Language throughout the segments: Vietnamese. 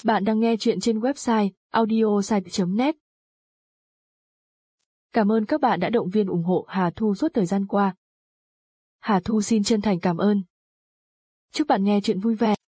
Bạn đang nghe chuyện trên website audiosite.net. Cảm ơn các bạn đã động viên ủng hộ Hà Thu suốt thời gian qua. Hà Thu xin chân thành cảm ơn. Chúc bạn nghe chuyện vui vẻ.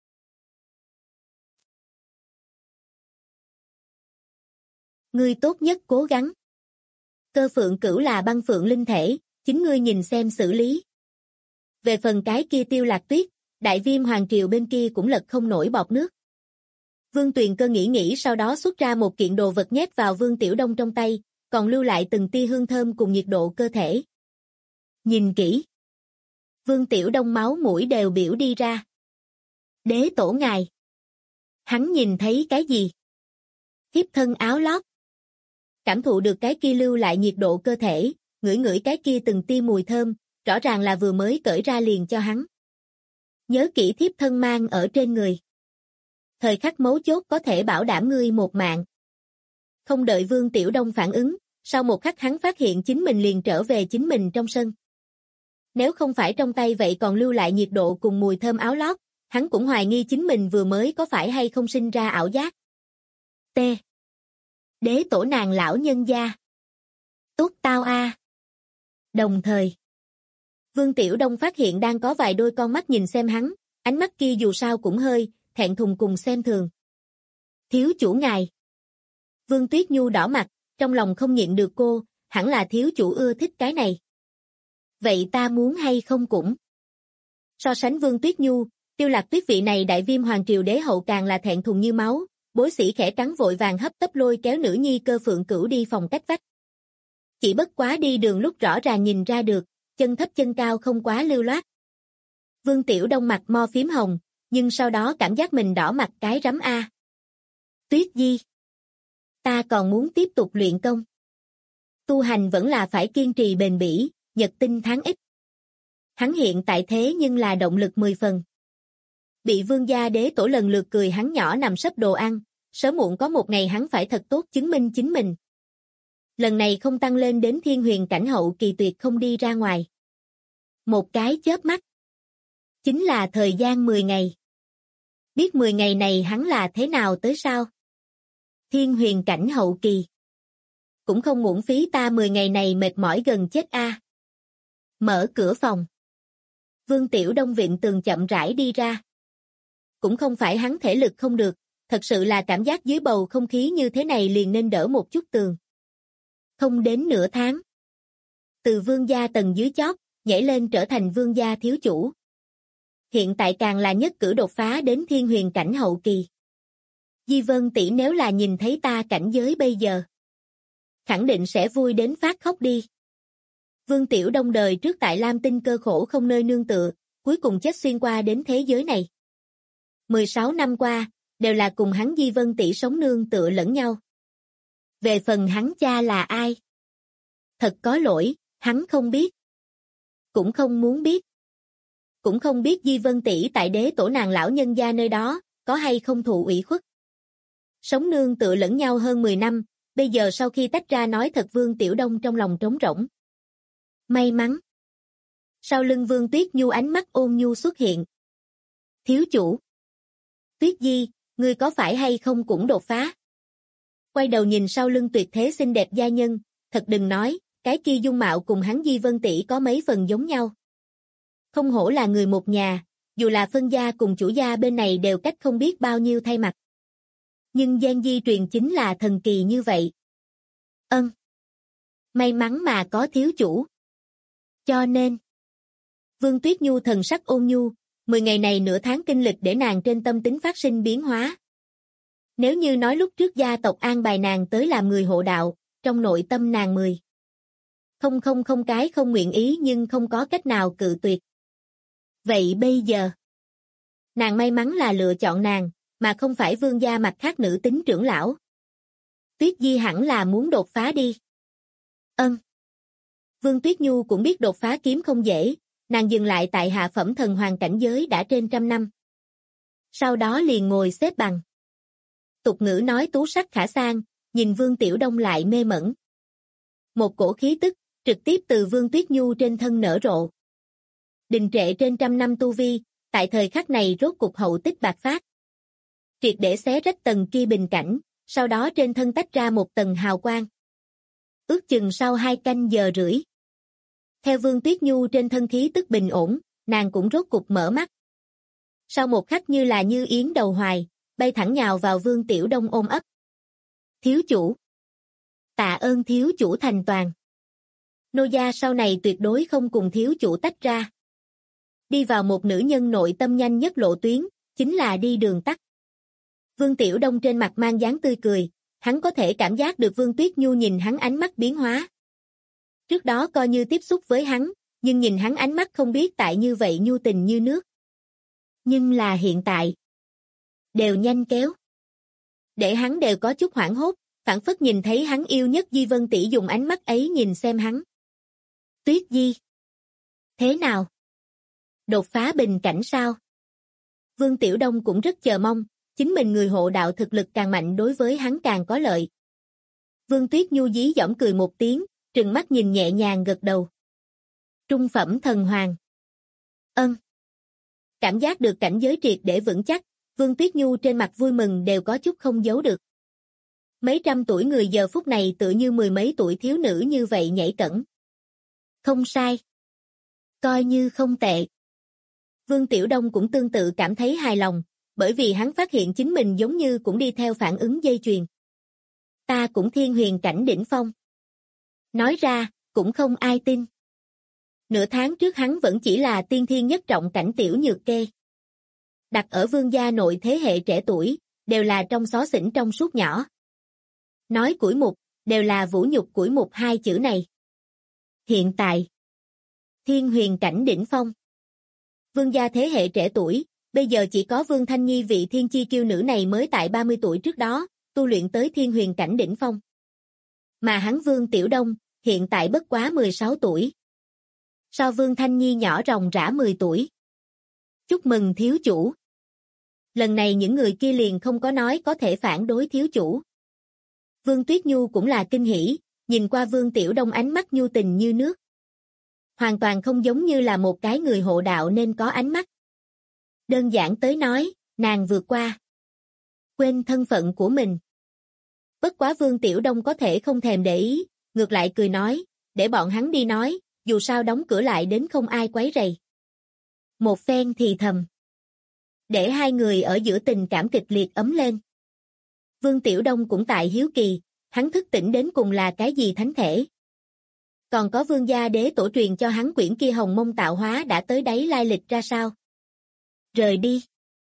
Ngươi tốt nhất cố gắng. Cơ Phượng Cửu là băng phượng linh thể, chính ngươi nhìn xem xử lý. Về phần cái kia Tiêu Lạc Tuyết, Đại Viêm Hoàng Triều bên kia cũng lật không nổi bọt nước. Vương Tuyền Cơ nghĩ sau đó xuất ra một kiện đồ vật nhét vào Vương Tiểu Đông trong tay, còn lưu lại từng tia hương thơm cùng nhiệt độ cơ thể. Nhìn kỹ. Vương Tiểu Đông máu mũi đều biểu đi ra. Đế tổ ngài. Hắn nhìn thấy cái gì? Thiếp thân áo lót. Cảm thụ được cái kia lưu lại nhiệt độ cơ thể, ngửi cái kia từng tia mùi thơm, rõ ràng là vừa mới cởi ra liền cho hắn. Nhớ kỹ thiếp thân mang ở trên người. Thời khắc mấu chốt có thể bảo đảm ngươi một mạng. Không đợi Vương Tiểu Đông phản ứng, sau một khắc hắn phát hiện chính mình liền trở về chính mình trong sân. Nếu không phải trong tay vậy còn lưu lại nhiệt độ cùng mùi thơm áo lót, hắn cũng hoài nghi chính mình vừa mới có phải hay không sinh ra ảo giác. T. Đế tổ nàng lão nhân gia. Tốt tao a. Đồng thời, Vương Tiểu Đông phát hiện đang có vài đôi con mắt nhìn xem hắn, ánh mắt kia dù sao cũng hơi thẹn thùng cùng xem thường. Thiếu chủ ngài. Vương Tuyết Nhu đỏ mặt, trong lòng không nhịn được cô, hẳn là thiếu chủ ưa thích cái này. Vậy ta muốn hay không cũng. So sánh Vương Tuyết Nhu, Tiêu Lạc Tuyết vị này Đại Viêm Hoàng Triều đế hậu càng là thẹn thùng như máu, bối sĩ khẽ cắn vội vàng hấp tấp lôi kéo nữ nhi Cơ Phượng Cửu đi phòng cách vách. Chỉ bất quá đi đường lúc rõ ràng nhìn ra được, chân thấp chân cao không quá lưu loát. Vương Tiểu Đông mặt mo phím hồng, nhưng sau đó cảm giác mình đỏ mặt cái rắm a. Tuyết Di. Ta còn muốn tiếp tục luyện công. Tu hành vẫn là phải kiên trì bền bỉ, nhật tinh tháng ít. Hắn hiện tại thế nhưng là động lực 10 phần. Bị vương gia đế tổ lần lượt cười hắn nhỏ nằm sấp đồ ăn, sớm muộn có một ngày hắn phải thật tốt chứng minh chính mình. Lần này không tăng lên đến thiên huyền cảnh hậu kỳ tuyệt không đi ra ngoài. Một cái chớp mắt. Chính là thời gian 10 ngày. Biết 10 ngày này hắn là thế nào tới sao? Thiên huyền cảnh hậu kỳ. Cũng không uổng phí ta 10 ngày này mệt mỏi gần chết a. Mở cửa phòng. Vương Tiểu Đông vịn tường chậm rãi đi ra. Cũng không phải hắn thể lực không được, thật sự là cảm giác dưới bầu không khí như thế này liền nên đỡ một chút tường. Không đến nửa tháng. Từ vương gia tầng dưới chót, nhảy lên trở thành vương gia thiếu chủ. Hiện tại càng là nhất cử đột phá đến thiên huyền cảnh hậu kỳ. Di Vân tỷ nếu là nhìn thấy ta cảnh giới bây giờ, khẳng định sẽ vui đến phát khóc đi. Vương Tiểu Đông đời trước tại Lam Tinh cơ khổ không nơi nương tựa, cuối cùng chết xuyên qua đến thế giới này. 16 năm qua, đều là cùng hắn Di Vân tỷ sống nương tựa lẫn nhau. Về phần hắn cha là ai? Thật có lỗi, hắn không biết. Cũng không muốn biết. Cũng không biết Di Vân tỷ tại đế tổ nàng lão nhân gia nơi đó, có hay không thụ ủy khuất. Sống nương tựa lẫn nhau hơn 10 năm, bây giờ sau khi tách ra nói thật Vương Tiểu Đông trong lòng trống rỗng. May mắn. Sau lưng Vương Tuyết Nhu ánh mắt ôn nhu xuất hiện. Thiếu chủ. Tuyết Di, ngươi có phải hay không cũng đột phá? Quay đầu nhìn sau lưng tuyệt thế xinh đẹp gia nhân, thật đừng nói, cái kia dung mạo cùng hắn Di Vân tỷ có mấy phần giống nhau. Không hổ là người một nhà, dù là phân gia cùng chủ gia bên này đều cách không biết bao nhiêu thay mặt. Nhưng gen di truyền chính là thần kỳ như vậy. May mắn mà có thiếu chủ. Cho nên, Vương Tuyết Nhu thần sắc ôn nhu, 10 ngày này nửa tháng kinh lịch để nàng trên tâm tính phát sinh biến hóa. Nếu như nói lúc trước gia tộc an bài nàng tới làm người hộ đạo, trong nội tâm nàng 10. Không cái không nguyện ý nhưng không có cách nào cự tuyệt. Vậy bây giờ, nàng may mắn là lựa chọn nàng, mà không phải vương gia mặt khác nữ tính trưởng lão. Tuyết Di hẳn là muốn đột phá đi. Vương Tuyết Nhu cũng biết đột phá kiếm không dễ, nàng dừng lại tại hạ phẩm thần hoàng cảnh giới đã trên 100 năm. Sau đó liền ngồi xếp bằng. Tục ngữ nói tú sắc khả sang, nhìn Vương Tiểu Đông lại mê mẩn. Một cổ khí tức, trực tiếp từ Vương Tuyết Nhu trên thân nở rộ. Đình trệ trên 100 năm tu vi, tại thời khắc này rốt cục hậu tích bạc phát. triệt để xé rách tầng kia bình cảnh, sau đó trên thân tách ra một tầng hào quang. Ước chừng sau 2 canh giờ rưỡi. Theo Vương Tuyết Nhu trên thân khí tức bình ổn, nàng cũng rốt cục mở mắt. Sau một khắc như là như yến đầu hoài, bay thẳng nhào vào Vương Tiểu Đông ôm ấp. Thiếu chủ. Tạ ơn thiếu chủ thành toàn. Nô gia sau này tuyệt đối không cùng thiếu chủ tách ra. Đi vào một nữ nhân nội tâm nhanh nhất lộ tuyến, chính là đi đường tắt. Vương Tiểu Đông trên mặt mang dáng tươi cười, hắn có thể cảm giác được Vương Tuyết Nhu nhìn hắn ánh mắt biến hóa. Trước đó coi như tiếp xúc với hắn, nhưng nhìn hắn ánh mắt không biết tại như vậy nhu tình như nước. Nhưng là hiện tại, đều nhanh kéo. Để hắn đều có chút hoảng hốt, phảng phất nhìn thấy hắn yêu nhất Di Vân tỷ dùng ánh mắt ấy nhìn xem hắn. Tuyết Di. Thế nào? Đột phá bình cảnh sao? Vương Tiểu Đông cũng rất chờ mong, chính mình người hộ đạo thực lực càng mạnh đối với hắn càng có lợi. Vương Tuyết Nhu dí dỏm cười một tiếng, trừng mắt nhìn nhẹ nhàng gật đầu. Trung phẩm thần hoàng. Ân. Cảm giác được cảnh giới triệt để vững chắc, Vương Tuyết Nhu trên mặt vui mừng đều có chút không giấu được. Mấy trăm tuổi người giờ phút này tự như mười mấy tuổi thiếu nữ như vậy nhảy cẫng. Không sai. Coi như không tệ. Vương Tiểu Đông cũng tương tự cảm thấy hài lòng, bởi vì hắn phát hiện chính mình giống như cũng đi theo phản ứng dây chuyền. Ta cũng thiên huyền cảnh đỉnh phong. Nói ra, cũng không ai tin. Nửa tháng trước hắn vẫn chỉ là tiên thiên nhất trọng cảnh tiểu nhược kê. Đặt ở vương gia nội thế hệ trẻ tuổi, đều là trong xó xỉnh trong suốt nhỏ. Nói củi mục, đều là vũ nhục củi mục 2 chữ này. Hiện tại, thiên huyền cảnh đỉnh phong. Vương gia thế hệ trẻ tuổi, bây giờ chỉ có Vương Thanh Nhi vị thiên chi kiêu nữ này mới tại 30 tuổi trước đó, tu luyện tới thiên huyền cảnh đỉnh phong. Mà hắn Vương Tiểu Đông, hiện tại bất quá 16 tuổi. So Vương Thanh Nhi nhỏ ròng rã 10 tuổi. Chúc mừng thiếu chủ. Lần này những người kia liền không có nói có thể phản đối thiếu chủ. Vương Tuyết Nhu cũng là kinh hỉ, nhìn qua Vương Tiểu Đông ánh mắt nhu tình như nước. Hoàn toàn không giống như là một cái người hộ đạo nên có ánh mắt. Đơn giản tới nói, nàng vượt qua. Quên thân phận của mình. Bất quá Vương Tiểu Đông có thể không thèm để ý, ngược lại cười nói, để bọn hắn đi nói, dù sao đóng cửa lại đến không ai quấy rầy. Một phen thì thầm. Để hai người ở giữa tình cảm kịch liệt ấm lên. Vương Tiểu Đông cũng tại hiếu kỳ, hắn thức tỉnh đến cùng là cái gì thánh thể. Còn có Vương gia đế tổ truyền cho hắn quyển kia hồng mông tạo hóa đã tới đáy lai lịch ra sao. Rời đi.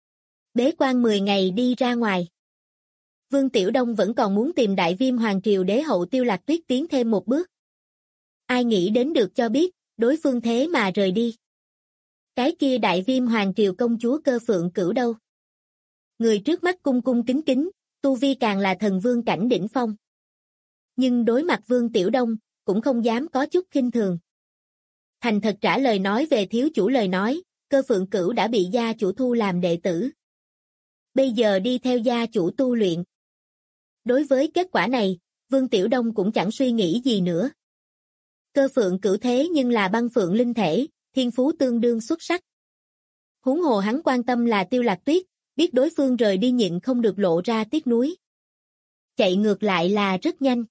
Bế quan 10 ngày đi ra ngoài. Vương Tiểu Đông vẫn còn muốn tìm Đại Viêm Hoàng Triều đế hậu Tiêu Lạc Tuyết tiến thêm một bước. Ai nghĩ đến được cho biết, đối phương thế mà rời đi. Cái kia Đại Viêm Hoàng Triều công chúa Cơ Phượng Cửu đâu? Người trước mắt cung cung kính kính, tu vi càng là thần vương cảnh đỉnh phong. Nhưng đối mặt Vương Tiểu Đông, cũng không dám có chút khinh thường. Thành thật trả lời nói về thiếu chủ lời nói, Cơ Phượng Cửu đã bị gia chủ thu làm đệ tử. Bây giờ đi theo gia chủ tu luyện. Đối với kết quả này, Vương Tiểu Đông cũng chẳng suy nghĩ gì nữa. Cơ Phượng Cửu thế nhưng là băng phượng linh thể, thiên phú tương đương xuất sắc. Huống hồ hắn quan tâm là Tiêu Lạc Tuyết, biết đối phương rời đi nhịn không được lộ ra tiếc nuối. Chạy ngược lại là rất nhanh.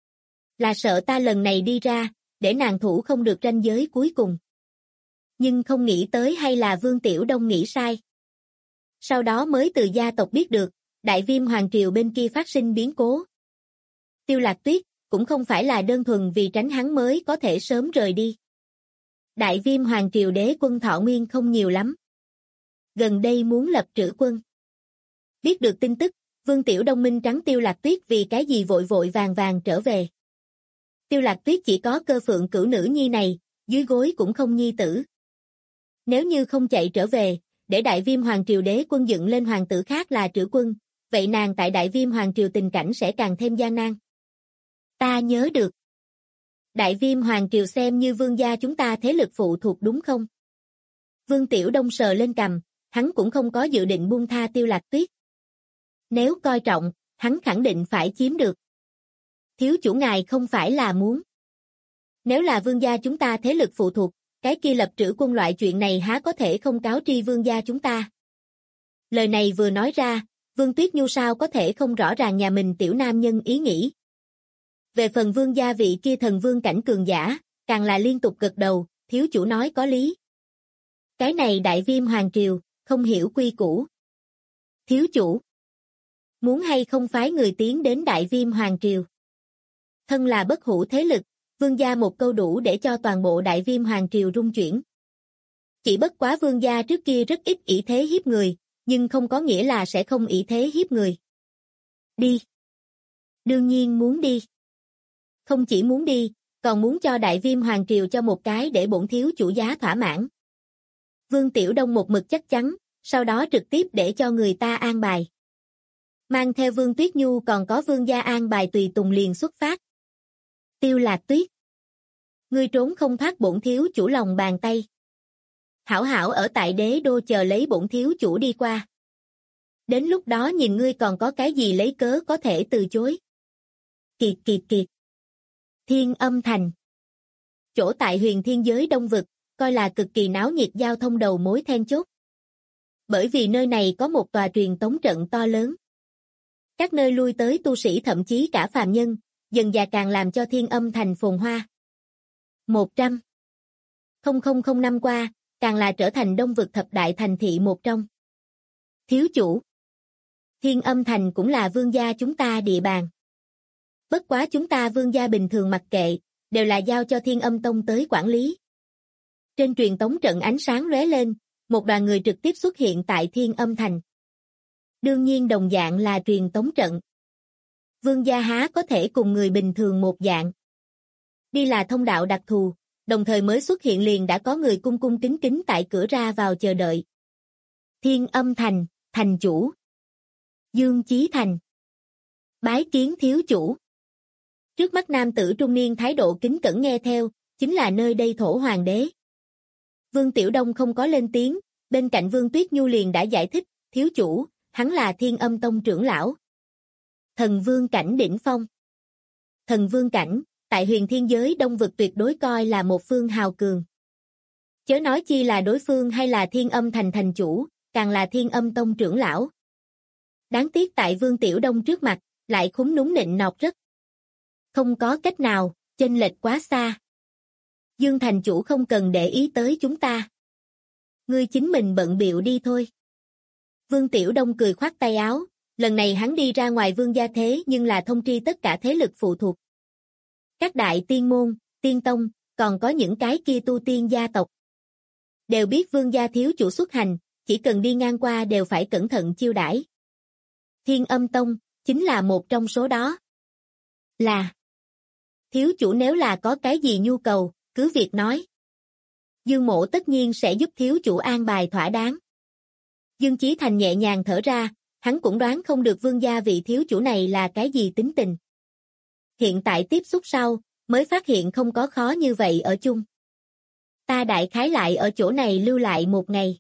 Là sợ ta lần này đi ra, để nàng thủ không được ranh giới cuối cùng. Nhưng không nghĩ tới hay là Vương Tiểu Đông nghĩ sai. Sau đó mới từ gia tộc biết được, Đại Viêm Hoàng Triều bên kia phát sinh biến cố. Tiêu Lạc Tuyết cũng không phải là đơn thuần vì tránh hắn mới có thể sớm rời đi. Đại Viêm Hoàng Triều đế quân thọ nguyên không nhiều lắm. Gần đây muốn lập trữ quân. Biết được tin tức, Vương Tiểu Đông minh trắng Tiêu Lạc Tuyết vì cái gì vội vội vàng vàng trở về. Tiêu Lạc Tuyết chỉ có Cơ Phượng Cửu nữ nhi này, dưới gối cũng không nhi tử. Nếu như không chạy trở về, để Đại Viêm Hoàng Triều đế quân dựng lên hoàng tử khác là trữ quân, vậy nàng tại Đại Viêm Hoàng Triều tình cảnh sẽ càng thêm gian nan. Ta nhớ được. Đại Viêm Hoàng Triều xem như vương gia chúng ta thế lực phụ thuộc đúng không? Vương Tiểu Đông sờ lên cằm, hắn cũng không có dự định buông tha Tiêu Lạc Tuyết. Nếu coi trọng, hắn khẳng định phải chiếm được. Thiếu chủ ngài không phải là muốn. Nếu là vương gia chúng ta thế lực phụ thuộc, cái kia lập trữ quân loại chuyện này há có thể không cáo tri vương gia chúng ta. Lời này vừa nói ra, Vương Tuyết Nhu sao có thể không rõ ràng nhà mình tiểu nam nhân ý nghĩ. Về phần vương gia vị kia thần vương cảnh cường giả, càng là liên tục gật đầu, thiếu chủ nói có lý. Cái này Đại Viêm Hoàng Triều, không hiểu quy củ. Thiếu chủ, muốn hay không phái người tiến đến Đại Viêm Hoàng Triều? Thân là bất hủ thế lực, vương gia một câu đủ để cho toàn bộ Đại Viêm Hoàng Triều rung chuyển. Chỉ bất quá vương gia trước kia rất ít ỷ thế hiếp người, nhưng không có nghĩa là sẽ không ỷ thế hiếp người. Đi. Đương nhiên muốn đi. Không chỉ muốn đi, còn muốn cho Đại Viêm Hoàng Triều cho một cái để bổn thiếu chủ giá thỏa mãn. Vương Tiểu Đông một mực chắc chắn, sau đó trực tiếp để cho người ta an bài. Mang theo Vương Tuyết Nhu còn có vương gia an bài tùy tùng liền xuất phát. Tiêu Lạc Tuyết. Ngươi trốn không thoát bổn thiếu chủ lòng bàn tay. Hảo hảo ở tại đế đô chờ lấy bổn thiếu chủ đi qua. Đến lúc đó nhìn ngươi còn có cái gì lấy cớ có thể từ chối. Kiệt kiệt kiệt. Thiên Âm Thành. Chỗ tại huyền thiên giới đông vực, coi là cực kỳ náo nhiệt giao thông đầu mối then chốt. Bởi vì nơi này có một tòa truyền tống trận to lớn. Các nơi lui tới tu sĩ thậm chí cả phàm nhân, dần dà càng làm cho Thiên Âm Thành phồn hoa. 100,000 năm qua, càng là trở thành đông vực thập đại thành thị một trong. Thiếu chủ. Thiên Âm Thành cũng là vương gia chúng ta địa bàn. Bất quá chúng ta vương gia bình thường mặc kệ, đều là giao cho Thiên Âm Tông tới quản lý. Trên truyền tống trận ánh sáng lóe lên, một đoàn người trực tiếp xuất hiện tại Thiên Âm Thành. Đương nhiên đồng dạng là truyền tống trận. Vương gia há có thể cùng người bình thường một dạng. Đi là thông đạo đặc thù, đồng thời mới xuất hiện liền đã có người cung cung kính kính tại cửa ra vào chờ đợi. Thiên Âm Thành, thành chủ. Dương Chí Thành. Bái kiến thiếu chủ. Trước mắt nam tử trung niên thái độ kính cẩn nghe theo, chính là nơi đây thổ hoàng đế. Vương Tiểu Đông không có lên tiếng, bên cạnh Vương Tuyết Nhu liền đã giải thích, thiếu chủ, hắn là Thiên Âm Tông trưởng lão. Thần vương cảnh đỉnh phong. Thần vương cảnh, tại huyền thiên giới đông vực tuyệt đối coi là một phương hào cường. Chớ nói chi là đối phương hay là Thiên Âm Thành thành chủ, càng là Thiên Âm Tông trưởng lão. Đáng tiếc tại Vương Tiểu Đông trước mặt, lại khúm núm nịnh nọt rất. Không có cách nào, chênh lệch quá xa. Dương thành chủ không cần để ý tới chúng ta. Ngươi chính mình bận bịu đi thôi. Vương Tiểu Đông cười khoát tay áo, lần này hắn đi ra ngoài vương gia thế nhưng là thông tri tất cả thế lực phụ thuộc. Các đại tiên môn, tiên tông, còn có những cái kia tu tiên gia tộc. Đều biết vương gia thiếu chủ xuất hành, chỉ cần đi ngang qua đều phải cẩn thận chiêu đãi. Thiên Âm Tông, chính là một trong số đó. Là. Thiếu chủ nếu là có cái gì nhu cầu, cứ việc nói. Dương Mỗ tất nhiên sẽ giúp thiếu chủ an bài thỏa đáng. Dương Chí Thành nhẹ nhàng thở ra, hắn cũng đoán không được vương gia vị thiếu chủ này là cái gì tính tình. Hiện tại tiếp xúc sau, mới phát hiện không có khó như vậy ở chung. Ta đại khái lại ở chỗ này lưu lại một ngày.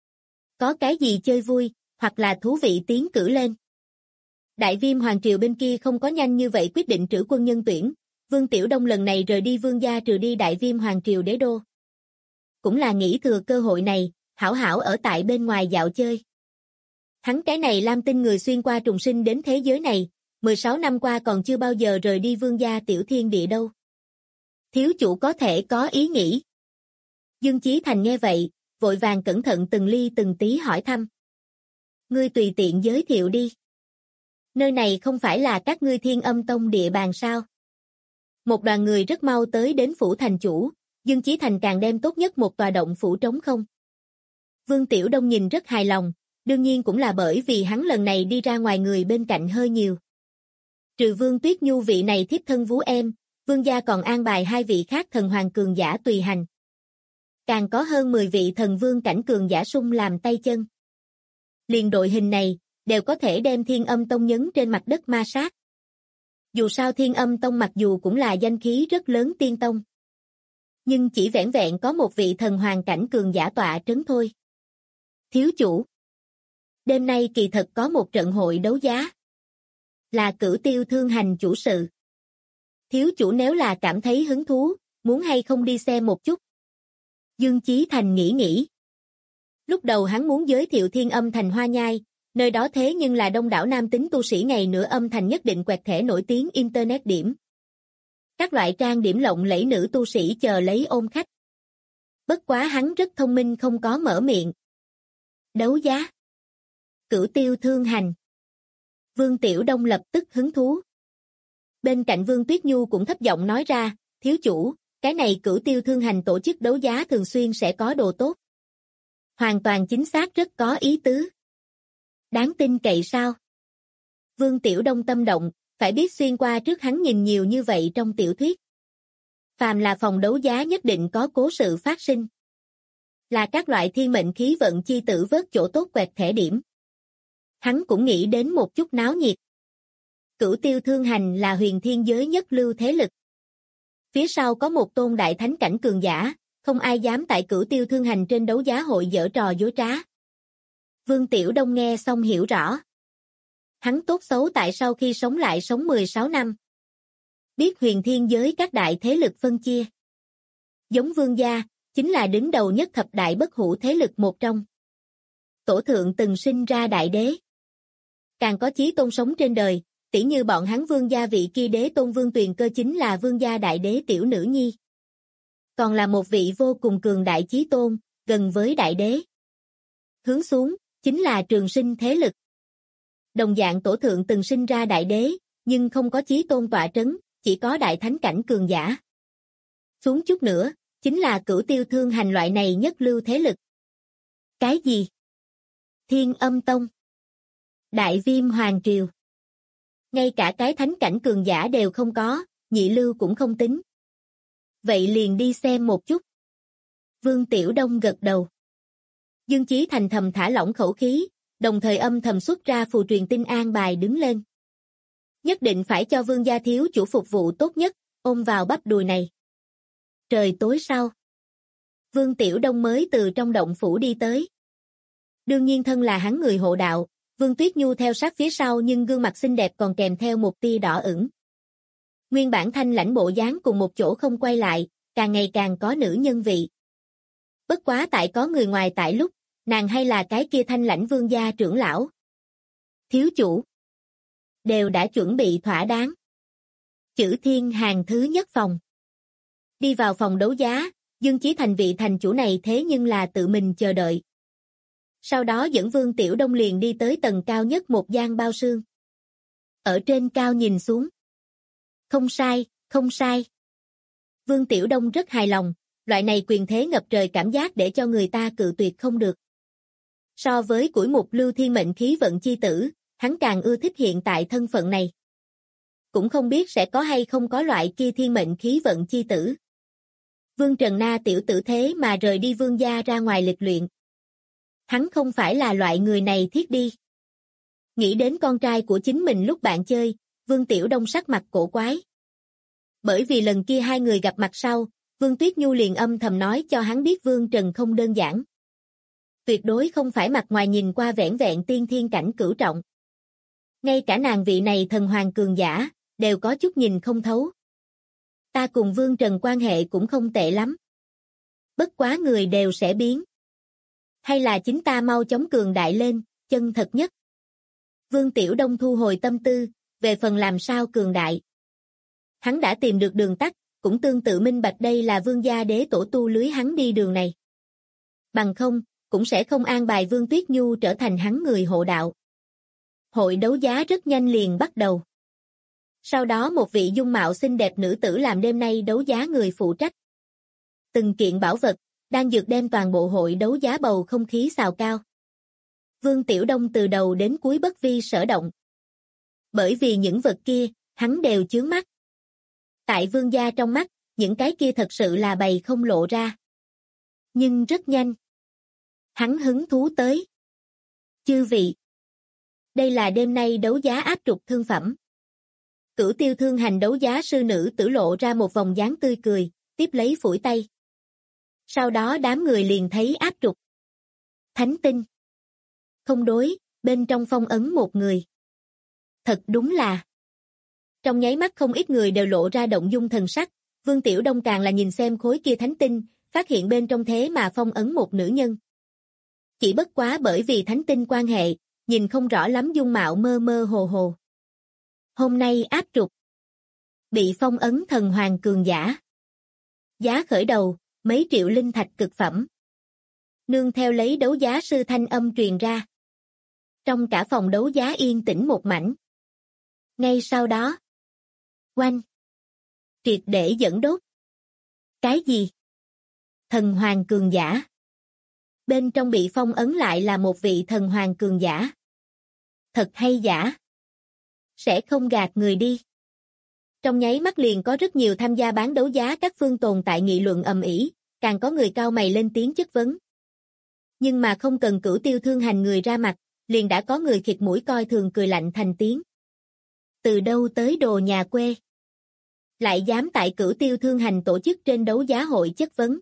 Có cái gì chơi vui, hoặc là thú vị tiến cử lên. Đại Viêm Hoàng Triều bên kia không có nhanh như vậy quyết định trữ quân nhân tuyển, Vương Tiểu Đông lần này rời đi vương gia trừ đi Đại Viêm Hoàng Triều đế đô. Cũng là nghĩ thừa cơ hội này, hảo hảo ở tại bên ngoài dạo chơi. Hắn cái này lam tinh người xuyên qua trùng sinh đến thế giới này, 16 năm qua còn chưa bao giờ rời đi vương gia tiểu thiên địa đâu. Thiếu chủ có thể có ý nghĩ. Dương Chí Thành nghe vậy, vội vàng cẩn thận từng ly từng tí hỏi thăm. Ngươi tùy tiện giới thiệu đi. Nơi này không phải là các ngươi Thiên Âm Tông địa bàn sao? Một đoàn người rất mau tới đến phủ thành chủ, Dương Chí Thành càng đem tốt nhất một tòa động phủ trống không. Vương Tiểu Đông nhìn rất hài lòng, đương nhiên cũng là bởi vì hắn lần này đi ra ngoài người bên cạnh hơi nhiều. Trừ Vương Tuyết Nhu vị này thiếp thân vú em, vương gia còn an bài 2 vị khác thần hoàng cường giả tùy hành. Càng có hơn 10 vị thần vương cảnh cường giả sung làm tay chân. Liền đội hình này, đều có thể đem Thiên Âm Tông nhấn trên mặt đất ma sát. Dù sao Thiên Âm Tông mặc dù cũng là danh khí rất lớn tiên tông. Nhưng chỉ vẻn vẹn có một vị thần hoàng cảnh cường giả tọa trấn thôi. Thiếu chủ. Đêm nay kỳ thật có một trận hội đấu giá. Là Cửu Tiêu Thương Hành chủ sự. Thiếu chủ nếu là cảm thấy hứng thú, muốn hay không đi xem một chút. Dương Chí Thành nghĩ. Lúc đầu hắn muốn giới thiệu Thiên Âm Thành Hoa Nhai, Nơi đó thế nhưng là đông đảo nam tính tu sĩ ngày nửa âm thành nhất định quẹt thẻ nổi tiếng internet điểm. Các loại trang điểm lộng lẫy nữ tu sĩ chờ lấy ôm khách. Bất quá hắn rất thông minh không có mở miệng. Đấu giá. Cửu Tiêu Thương Hành. Vương Tiểu Đông lập tức hứng thú. Bên cạnh Vương Tuyết Nhu cũng thấp giọng nói ra, thiếu chủ, cái này Cửu Tiêu Thương Hành tổ chức đấu giá thường xuyên sẽ có đồ tốt. Hoàn toàn chính xác rất có ý tứ. Đáng tin cậy sao? Vương Tiểu Đông tâm động, phải biết xuyên qua trước hắn nhìn nhiều như vậy trong tiểu thuyết. Phàm là phòng đấu giá nhất định có cố sự phát sinh. Là các loại thiên mệnh khí vận chi tử vớt chỗ tốt quẹt thẻ điểm. Hắn cũng nghĩ đến một chút náo nhiệt. Cửu Tiêu Thương Hành là huyền thiên giới nhất lưu thế lực. Phía sau có một tôn đại thánh cảnh cường giả, không ai dám tại Cửu Tiêu Thương Hành trên đấu giá hội giở trò dối trá. Vương Tiểu Đông nghe xong hiểu rõ. Hắn tốt xấu tại sau khi sống lại sống 16 năm. Biết huyền thiên giới các đại thế lực phân chia. Giống Vương gia, chính là đứng đầu nhất thập đại bất hủ thế lực một trong. Tổ thượng từng sinh ra đại đế. Càng có chí tôn sống trên đời, tỉ như bọn hắn Vương gia vị kia đế tôn Vương Tuyền Cơ chính là Vương gia đại đế tiểu nữ nhi. Còn là một vị vô cùng cường đại chí tôn, gần với đại đế. Hướng xuống, chính là trường sinh thế lực. Đồng dạng tổ thượng từng sinh ra đại đế, nhưng không có chí tôn tọa trấn, chỉ có đại thánh cảnh cường giả. Xuống chút nữa, chính là Cửu Tiêu Thương Hành loại này nhất lưu thế lực. Cái gì? Thiên Âm Tông. Đại Viêm Hoàng Triều. Ngay cả cái thánh cảnh cường giả đều không có, nhị lưu cũng không tính. Vậy liền đi xem một chút. Vương Tiểu Đông gật đầu. Dương Chí Thành thầm thả lỏng khẩu khí, đồng thời âm thầm xuất ra phù truyền tin an bài đứng lên. Nhất định phải cho Vương gia thiếu chủ phục vụ tốt nhất, ôm vào bắp đùi này. Trời tối sau. Vương Tiểu Đông mới từ trong động phủ đi tới. Đương nhiên thân là hắn người hộ đạo, Vương Tuyết Nhu theo sát phía sau nhưng gương mặt xinh đẹp còn kèm theo một tia đỏ ửng. Nguyên bản thanh lãnh bộ dáng cùng một chỗ không quay lại, càng ngày càng có nữ nhân vị. Bất quá tại có người ngoài tại lúc, nàng hay là cái kia thanh lãnh vương gia trưởng lão. Thiếu chủ. Đều đã chuẩn bị thỏa đáng. Chữ Thiên hàng thứ nhất phòng. Đi vào phòng đấu giá, Dương Chí Thành vị thành chủ này thế nhưng là tự mình chờ đợi. Sau đó dẫn Vương Tiểu Đông liền đi tới tầng cao nhất một gian bao sương. Ở trên cao nhìn xuống. Không sai, không sai. Vương Tiểu Đông rất hài lòng, loại này quyền thế ngập trời cảm giác để cho người ta cự tuyệt không được. So với củi mục lưu thiên mệnh khí vận chi tử, hắn càng ưa thích hiện tại thân phận này. Cũng không biết sẽ có hay không có loại kia thiên mệnh khí vận chi tử. Vương Trần Na tiểu tử thế mà rời đi vương gia ra ngoài lịch luyện. Hắn không phải là loại người này thiết đi. Nghĩ đến con trai của chính mình lúc bạn chơi, Vương Tiểu Đông sắc mặt cổ quái. Bởi vì lần kia hai người gặp mặt sau, Vương Tuyết Nhu liền âm thầm nói cho hắn biết Vương Trần không đơn giản. Tuyệt đối không phải mặt ngoài nhìn qua vẻn vẹn tiên thiên cảnh cửu trọng. Ngay cả nàng vị này thần hoàng cường giả, đều có chút nhìn không thấu. Ta cùng Vương Trần quan hệ cũng không tệ lắm. Bất quá người đều sẽ biến. Hay là chính ta mau chóng cường đại lên, chân thật nhất. Vương Tiểu Đông thu hồi tâm tư, về phần làm sao cường đại. Hắn đã tìm được đường tắt, cũng tương tự minh bạch đây là vương gia đế tổ tu lưới hắn đi đường này. Bằng không, cũng sẽ không an bài Vương Tuyết Nhu trở thành hắn người hộ đạo. Hội đấu giá rất nhanh liền bắt đầu. Sau đó một vị dung mạo xinh đẹp nữ tử làm đêm nay đấu giá người phụ trách. Từng kiện bảo vật, đang dược đem toàn bộ hội đấu giá bầu không khí xào cao. Vương Tiểu Đông từ đầu đến cuối bất vi sở động. Bởi vì những vật kia, hắn đều chướng mắt. Tại vương gia trong mắt, những cái kia thật sự là bày không lộ ra. Nhưng rất nhanh. Hắn hứng thú tới. Chư vị. Đây là đêm nay đấu giá áp trục thương phẩm. Cửu Tiêu Thương Hành đấu giá sư nữ tử lộ ra một vòng dáng tươi cười, tiếp lấy phủi tay. Sau đó đám người liền thấy áp trục. Thánh tinh. Không đối, bên trong phong ấn một người. Thật đúng là. Trong nháy mắt không ít người đều lộ ra động dung thần sắc, Vương Tiểu Đông càng là nhìn xem khối kia thánh tinh, phát hiện bên trong thế mà phong ấn một nữ nhân. Chỉ bất quá bởi vì thánh tinh quan hệ, nhìn không rõ lắm dung mạo mơ mơ hồ hồ. Hôm nay áp trục. Bị phong ấn thần hoàng cường giả. Giá khởi đầu, mấy triệu linh thạch cực phẩm. Nương theo lấy đấu giá sư thanh âm truyền ra. Trong cả phòng đấu giá yên tĩnh một mảnh. Ngay sau đó. Oanh. Triệt để dẫn đốt. Cái gì? Thần hoàng cường giả. Bên trong bị phong ấn lại là một vị thần hoàng cường giả. Thật hay giả? Sẽ không gạt người đi. Trong nháy mắt liền có rất nhiều tham gia bán đấu giá các phương tồn tại nghị luận ầm ĩ, càng có người cau mày lên tiếng chất vấn. Nhưng mà không cần Cửu Tiêu Thương Hành người ra mặt, liền đã có người khịt mũi coi thường cười lạnh thành tiếng. Từ đâu tới đồ nhà quê? Lại dám tại Cửu Tiêu Thương Hành tổ chức trên đấu giá hội chất vấn.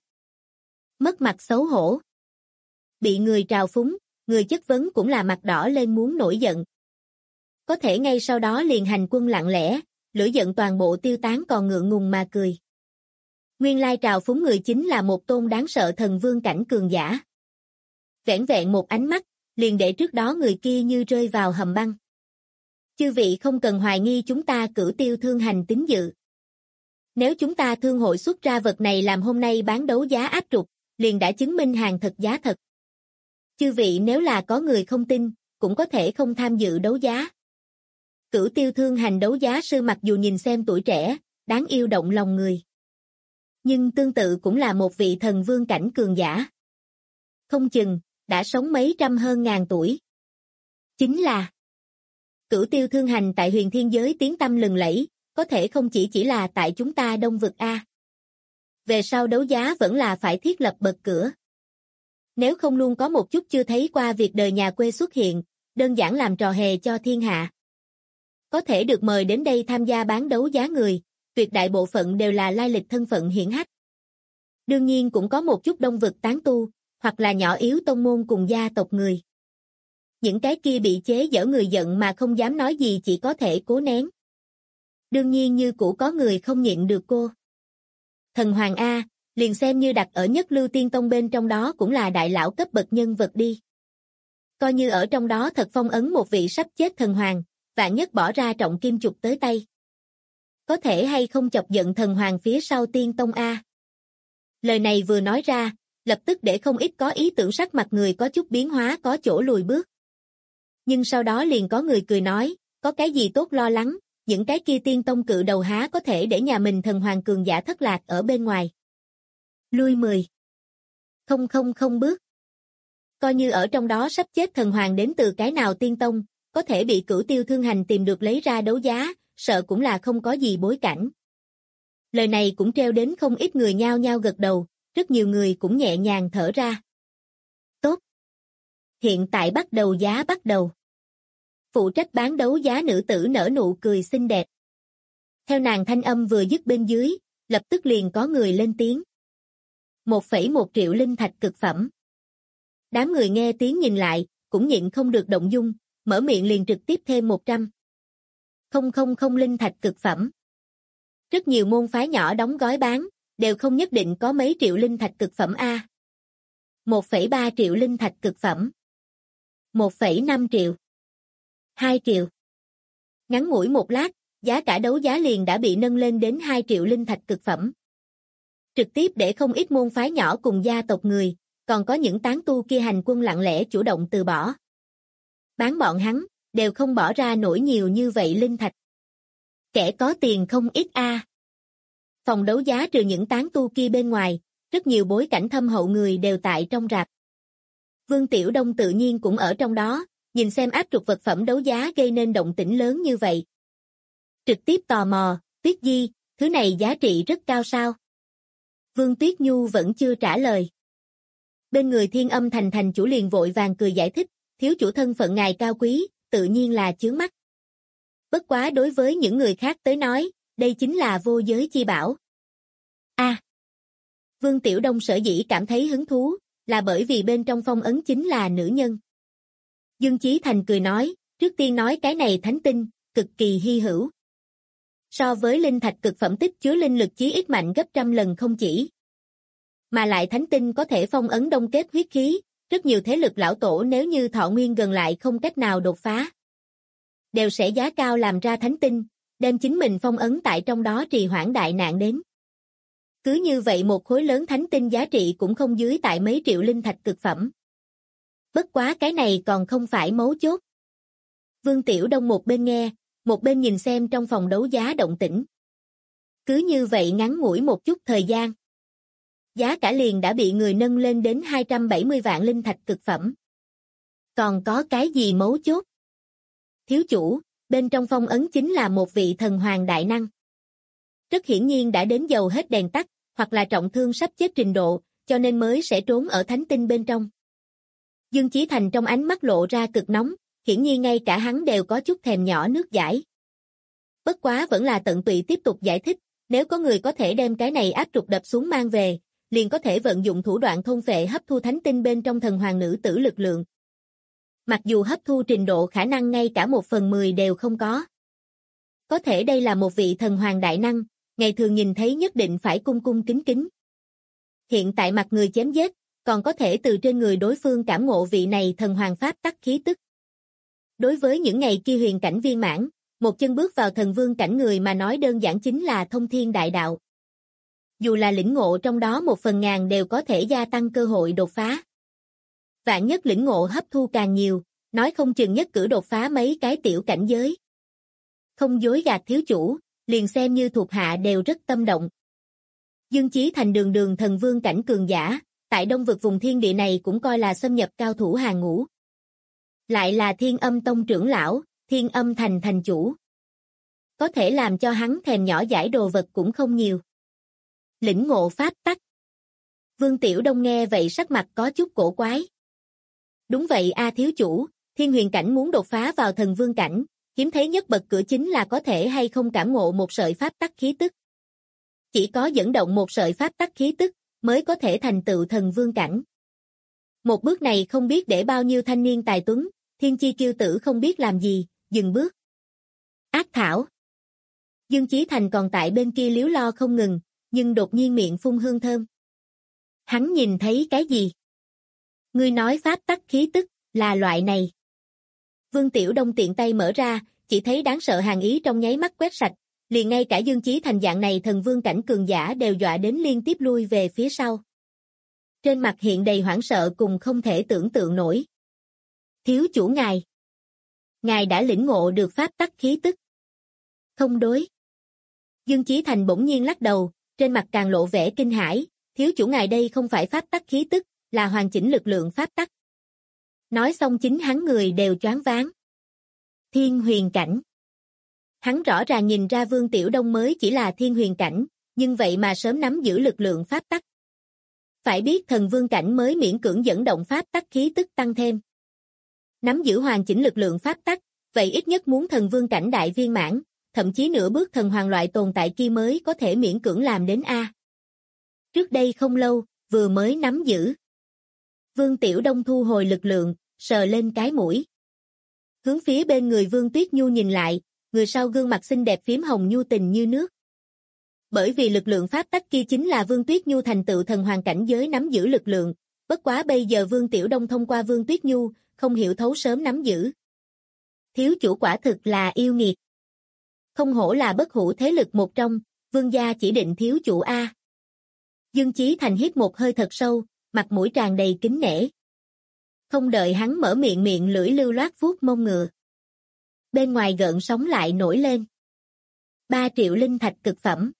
Mất mặt xấu hổ. Bị người trào phúng, người chất vấn cũng là mặt đỏ lên muốn nổi giận. Có thể ngay sau đó liền hành quân lặng lẽ, lửa giận toàn bộ tiêu tán còn ngượng ngùng mà cười. Nguyên lai trào phúng người chính là một tôn đáng sợ thần vương cảnh cường giả. Vẻn vẹn một ánh mắt, liền để trước đó người kia như rơi vào hầm băng. Chư vị không cần hoài nghi chúng ta Cửu Tiêu Thương Hành tín dự. Nếu chúng ta thương hội xuất ra vật này làm hôm nay bán đấu giá áp trục, liền đã chứng minh hàng thật giá thật. Chư vị nếu là có người không tin, cũng có thể không tham dự đấu giá. Cửu Tiêu Thương Hành đấu giá sư mặc dù nhìn xem tuổi trẻ, đáng yêu động lòng người. Nhưng tương tự cũng là một vị thần vương cảnh cường giả. Không chừng, đã sống mấy trăm hơn ngàn tuổi. Chính là Cửu Tiêu Thương Hành tại huyền thiên giới tiếng tăm lừng lẫy, có thể không chỉ là tại chúng ta Đông Vực A. Về sau đấu giá vẫn là phải thiết lập bậc cửa. Nếu không luôn có một chút chưa thấy qua việc đời nhà quê xuất hiện, đơn giản làm trò hề cho thiên hạ. Có thể được mời đến đây tham gia bán đấu giá người, tuyệt đại bộ phận đều là lai lịch thân phận hiển hách. Đương nhiên cũng có một chút Đông Vực tán tu, hoặc là nhỏ yếu tông môn cùng gia tộc người. Những cái kia bị chế giễu người giận mà không dám nói gì chỉ có thể cố nén. Đương nhiên như cũ có người không nhịn được cô. Thần Hoàng A, liền xem như đặt ở Nhất Lưu Tiên Tông bên trong đó cũng là đại lão cấp bậc nhân vật đi. Coi như ở trong đó thật phong ấn một vị sắp chết thần hoàng, vạn nhất bỏ ra trọng kim chụp tới tay. Có thể hay không chọc giận thần hoàng phía sau Tiên Tông A. Lời này vừa nói ra, lập tức để không ít có ý tưởng sắc mặt người có chút biến hóa có chỗ lùi bước. Nhưng sau đó liền có người cười nói, có cái gì tốt lo lắng, những cái kia Tiên Tông cự đầu há có thể để nhà mình thần hoàng cường giả thất lạc ở bên ngoài. Lui 10. Không bước. Coi như ở trong đó sắp chết thần hoàng đến từ cái nào Tiên Tông, có thể bị Cửu Tiêu Thương Hành tìm được lấy ra đấu giá, sợ cũng là không có gì bối cảnh. Lời này cũng treo đến không ít người nhao nhao gật đầu, rất nhiều người cũng nhẹ nhàng thở ra. Tốt. Hiện tại bắt đầu giá bắt đầu. Phụ trách bán đấu giá nữ tử nở nụ cười xinh đẹp. Theo nàng thanh âm vừa dứt bên dưới, lập tức liền có người lên tiếng. 1,1 triệu linh thạch cực phẩm. Đám người nghe tiếng nhìn lại, cũng nhịn không được động dung, mở miệng liền trực tiếp thêm 100. 000 linh thạch cực phẩm. Rất nhiều môn phái nhỏ đóng gói bán, đều không nhất định có mấy triệu linh thạch cực phẩm A. 1,3 triệu linh thạch cực phẩm. 1,5 triệu. 2 triệu. Ngắn ngủi một lát, giá cả đấu giá liền đã bị nâng lên đến 2 triệu linh thạch cực phẩm. Trực tiếp để không ít môn phái nhỏ cùng gia tộc người, còn có những tán tu kia hành quân lặng lẽ chủ động từ bỏ. Bán bọn hắn, đều không bỏ ra nổi nhiều như vậy linh thạch. Kẻ có tiền không ít A. Phòng đấu giá trừ những tán tu kia bên ngoài, rất nhiều bối cảnh thâm hậu người đều tại trong rạp. Vương Tiểu Đông tự nhiên cũng ở trong đó, nhìn xem áp trục vật phẩm đấu giá gây nên động tĩnh lớn như vậy. Trực tiếp tò mò, Tuyết Di, thứ này giá trị rất cao sao? Vương Tuyết Nhu vẫn chưa trả lời. Bên người Thiên Âm thành chủ liền vội vàng cười giải thích, thiếu chủ thân phận ngài cao quý, tự nhiên là chướng mắt. Bất quá đối với những người khác tới nói, đây chính là vô giới chi bảo. Vương Tiểu Đông sở dĩ cảm thấy hứng thú, là bởi vì bên trong phong ấn chính là nữ nhân. Dương Chí Thành cười nói, trước tiên nói cái này thánh tinh, cực kỳ hy hữu. So với linh thạch cực phẩm tích chứa linh lực chí ít mạnh gấp trăm lần không chỉ. Mà lại thánh tinh có thể phong ấn đông kết huyết khí, rất nhiều thế lực lão tổ nếu như thọ nguyên gần lại không cách nào đột phá, đều sẽ giá cao làm ra thánh tinh, đem chính mình phong ấn tại trong đó trì hoãn đại nạn đến. Cứ như vậy một khối lớn thánh tinh giá trị cũng không dưới tại mấy triệu linh thạch cực phẩm. Bất quá cái này còn không phải mấu chốt. Vương Tiểu Đông một bên nghe, một bên nhìn xem trong phòng đấu giá động tĩnh. Cứ như vậy ngắn ngủi một chút thời gian, giá cả liền đã bị người nâng lên đến 270 vạn linh thạch cực phẩm. Còn có cái gì mấu chốt? Thiếu chủ, bên trong phong ấn chính là một vị thần hoàng đại năng. Rất hiển nhiên đã đến dầu hết đèn tắt, hoặc là trọng thương sắp chết trình độ, cho nên mới sẽ trốn ở thánh tinh bên trong. Dương Chí Thành trong ánh mắt lộ ra cực nóng, hiển nhiên ngay cả hắn đều có chút thèm nhỏ nước giải. Bất quá vẫn là tận tụy tiếp tục giải thích, nếu có người có thể đem cái này áp trục đập xuống mang về, liền có thể vận dụng thủ đoạn thôn phệ hấp thu thánh tinh bên trong thần hoàng nữ tử lực lượng. Mặc dù hấp thu trình độ khả năng ngay cả 1/10 đều không có. Có thể đây là một vị thần hoàng đại năng, ngày thường nhìn thấy nhất định phải cung cung kính kính. Hiện tại mặt người chém giết, còn có thể từ trên người đối phương cảm ngộ vị này thần hoàng pháp tắc khí tức. Đối với những ngày kia huyền cảnh viên mãn, một chân bước vào thần vương cảnh người mà nói đơn giản chính là thông thiên đại đạo. Dù là lĩnh ngộ trong đó 1/1000 đều có thể gia tăng cơ hội đột phá. Vạn nhất lĩnh ngộ hấp thu càng nhiều, nói không chừng nhất cử đột phá mấy cái tiểu cảnh giới. Không dối gạt thiếu chủ, liền xem như thuộc hạ đều rất tâm động. Dương Chí Thành đường đường thần vương cảnh cường giả, tại đông vực vùng thiên địa này cũng coi là xâm nhập cao thủ hàng ngũ. Lại là Thiên Âm Tông trưởng lão, Thiên Âm Thành thành chủ. Có thể làm cho hắn thèm nhỏ giải đồ vật cũng không nhiều. Lĩnh ngộ pháp tắc. Vương Tiểu Đông nghe vậy sắc mặt có chút cổ quái. Đúng vậy a thiếu chủ, thiên huyền cảnh muốn đột phá vào thần vương cảnh, hiếm thấy nhất bậc cửa chính là có thể hay không cảm ngộ một sợi pháp tắc khí tức. Chỉ có dẫn động một sợi pháp tắc khí tức, mới có thể thành tựu thần vương cảnh. Một bước này không biết để bao nhiêu thanh niên tài tuấn, thiên chi kiêu tử không biết làm gì, dừng bước. Ác thảo. Dương Chí Thành còn tại bên kia liếu lo không ngừng, nhưng đột nhiên miệng phun hương thơm. Hắn nhìn thấy cái gì? Ngươi nói pháp tắc khí tức, là loại này. Vương Tiểu Đông tiện tay mở ra, chỉ thấy đáng sợ hàn ý trong nháy mắt quét sạch, liền ngay cả Dương Chí Thành dạng này thần vương cảnh cường giả đều dọa đến liên tiếp lui về phía sau. Trên mặt hiện đầy hoảng sợ cùng không thể tưởng tượng nổi. Thiếu chủ ngài. Ngài đã lĩnh ngộ được pháp tắc khí tức. Không đối. Dương Chí Thành bỗng nhiên lắc đầu, trên mặt càng lộ vẻ kinh hãi, thiếu chủ ngài đây không phải pháp tắc khí tức, là hoàn chỉnh lực lượng pháp tắc. Nói xong chính hắn người đều choáng váng. Thiên huyền cảnh. Hắn rõ ràng nhìn ra Vương Tiểu Đông mới chỉ là thiên huyền cảnh, nhưng vậy mà sớm nắm giữ lực lượng pháp tắc. Phải biết thần vương cảnh mới miễn cưỡng dẫn động pháp tắc khí tức tăng thêm. Nắm giữ hoàn chỉnh lực lượng pháp tắc, vậy ít nhất muốn thần vương cảnh đại viên mãn, thậm chí nửa bước thần hoàng loại tồn tại kia mới có thể miễn cưỡng làm đến A. Trước đây không lâu, vừa mới nắm giữ. Vương Tiểu Đông thu hồi lực lượng, sờ lên cái mũi. Hướng phía bên người Vương Tuyết Nhu nhìn lại, người sau gương mặt xinh đẹp phím hồng nhu tình như nước. Bởi vì lực lượng pháp tắc kia chính là Vương Tuyết Nhu thành tựu thần hoàng cảnh giới nắm giữ lực lượng, bất quá bây giờ Vương Tiểu Đông thông qua Vương Tuyết Nhu, không hiểu thấu sớm nắm giữ. Thiếu chủ quả thực là yêu nghiệt. Không hổ là bất hủ thế lực một trong, Vương gia chỉ định thiếu chủ A. Dương Chí Thành hít một hơi thật sâu, mặt mũi tràn đầy kính nể. Không đợi hắn mở miệng lưỡi lưu loát vuốt mông ngựa. Bên ngoài gợn sóng lại nổi lên. 3 triệu linh thạch cực phẩm.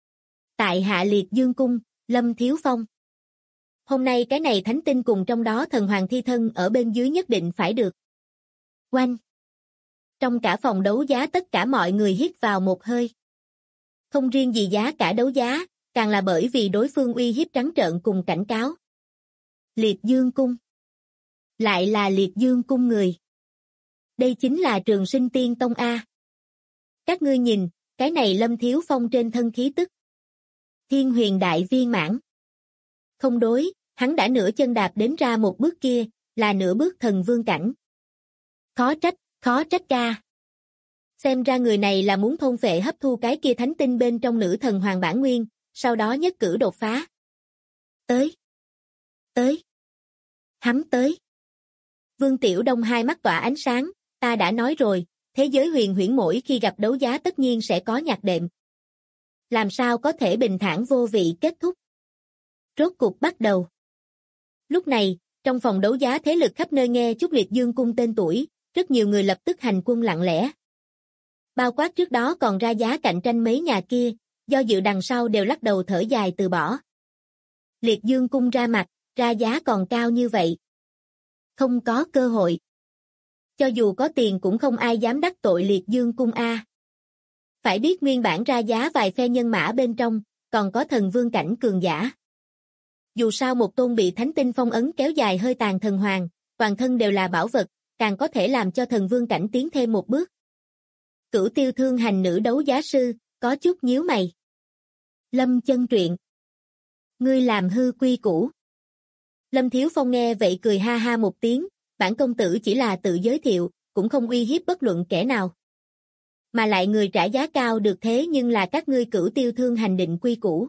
Tại Hạ Liệt Dương Cung, Lâm Thiếu Phong. Hôm nay cái này thánh tinh cùng trong đó thần hoàng thi thân ở bên dưới nhất định phải được. Oanh. Trong cả phòng đấu giá tất cả mọi người hít vào một hơi. Không riêng gì giá cả đấu giá, càng là bởi vì đối phương uy hiếp trắng trợn cùng cảnh cáo. Liệt Dương Cung. Lại là Liệt Dương Cung người. Đây chính là Trường Sinh Tiên Tông A. Các ngươi nhìn, cái này Lâm Thiếu Phong trên thân khí tức. Thiên huyền đại viên mãn. Không đối, hắn đã nửa chân đạp đến ra một bước kia, là nửa bước thần vương cảnh. Khó trách ca. Xem ra người này là muốn thôn phệ hấp thu cái kia thánh tinh bên trong nữ thần hoàng bản nguyên, sau đó nhất cử đột phá. Tới. Hắn tới. Vương Tiểu Đông hai mắt tỏa ánh sáng, ta đã nói rồi, thế giới huyền huyễn mỗi khi gặp đấu giá tất nhiên sẽ có nhạc đệm. Làm sao có thể bình thản vô vị kết thúc? Rốt cuộc bắt đầu. Lúc này, trong phòng đấu giá thế lực khắp nơi nghe chút Liệt Dương cung tên tuổi, rất nhiều người lập tức hành quân lặng lẽ. Bao quát trước đó còn ra giá cạnh tranh mấy nhà kia, do dự đằng sau đều lắc đầu thở dài từ bỏ. Liệt Dương cung ra mặt, ra giá còn cao như vậy. Không có cơ hội. Cho dù có tiền cũng không ai dám đắc tội Liệt Dương cung a. Phải biết nguyên bản ra giá vài phe nhân mã bên trong, còn có thần vương cảnh cường giả. Dù sao một tôn bị thánh tinh phong ấn kéo dài hơi tàn thần hoàng, toàn thân đều là bảo vật, càng có thể làm cho thần vương cảnh tiến thêm một bước. Cửu Tiêu Thương Hành nữ đấu giá sư, có chút nhíu mày. Lâm Chân Truyện. Ngươi làm hư quy củ. Lâm Thiếu Phong nghe vậy cười ha ha một tiếng, bản công tử chỉ là tự giới thiệu, cũng không uy hiếp bất luận kẻ nào. Mà lại người trả giá cao được thế nhưng là các ngươi Cửu Tiêu Thương Hành định quy củ.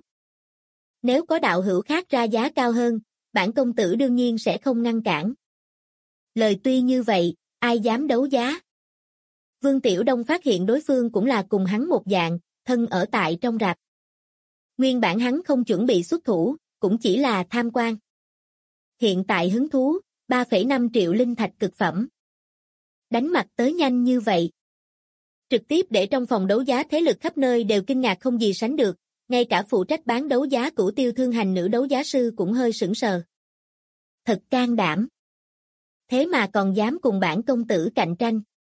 Nếu có đạo hữu khác ra giá cao hơn, bản công tử đương nhiên sẽ không ngăn cản. Lời tuy như vậy, ai dám đấu giá? Vương Tiểu Đông phát hiện đối phương cũng là cùng hắn một dạng, thân ở tại trong rạp. Nguyên bản hắn không chuẩn bị xuất thủ, cũng chỉ là tham quan. Hiện tại hứng thú, 3,5 triệu linh thạch cực phẩm. Đánh mặt tới nhanh như vậy. Trực tiếp để trong phòng đấu giá thế lực khắp nơi đều kinh ngạc không gì sánh được, ngay cả phụ trách bán đấu giá Cửu Tiêu Thương Hành nữ đấu giá sư cũng hơi sững sờ. Thật can đảm. Thế mà còn dám cùng bản công tử cạnh tranh.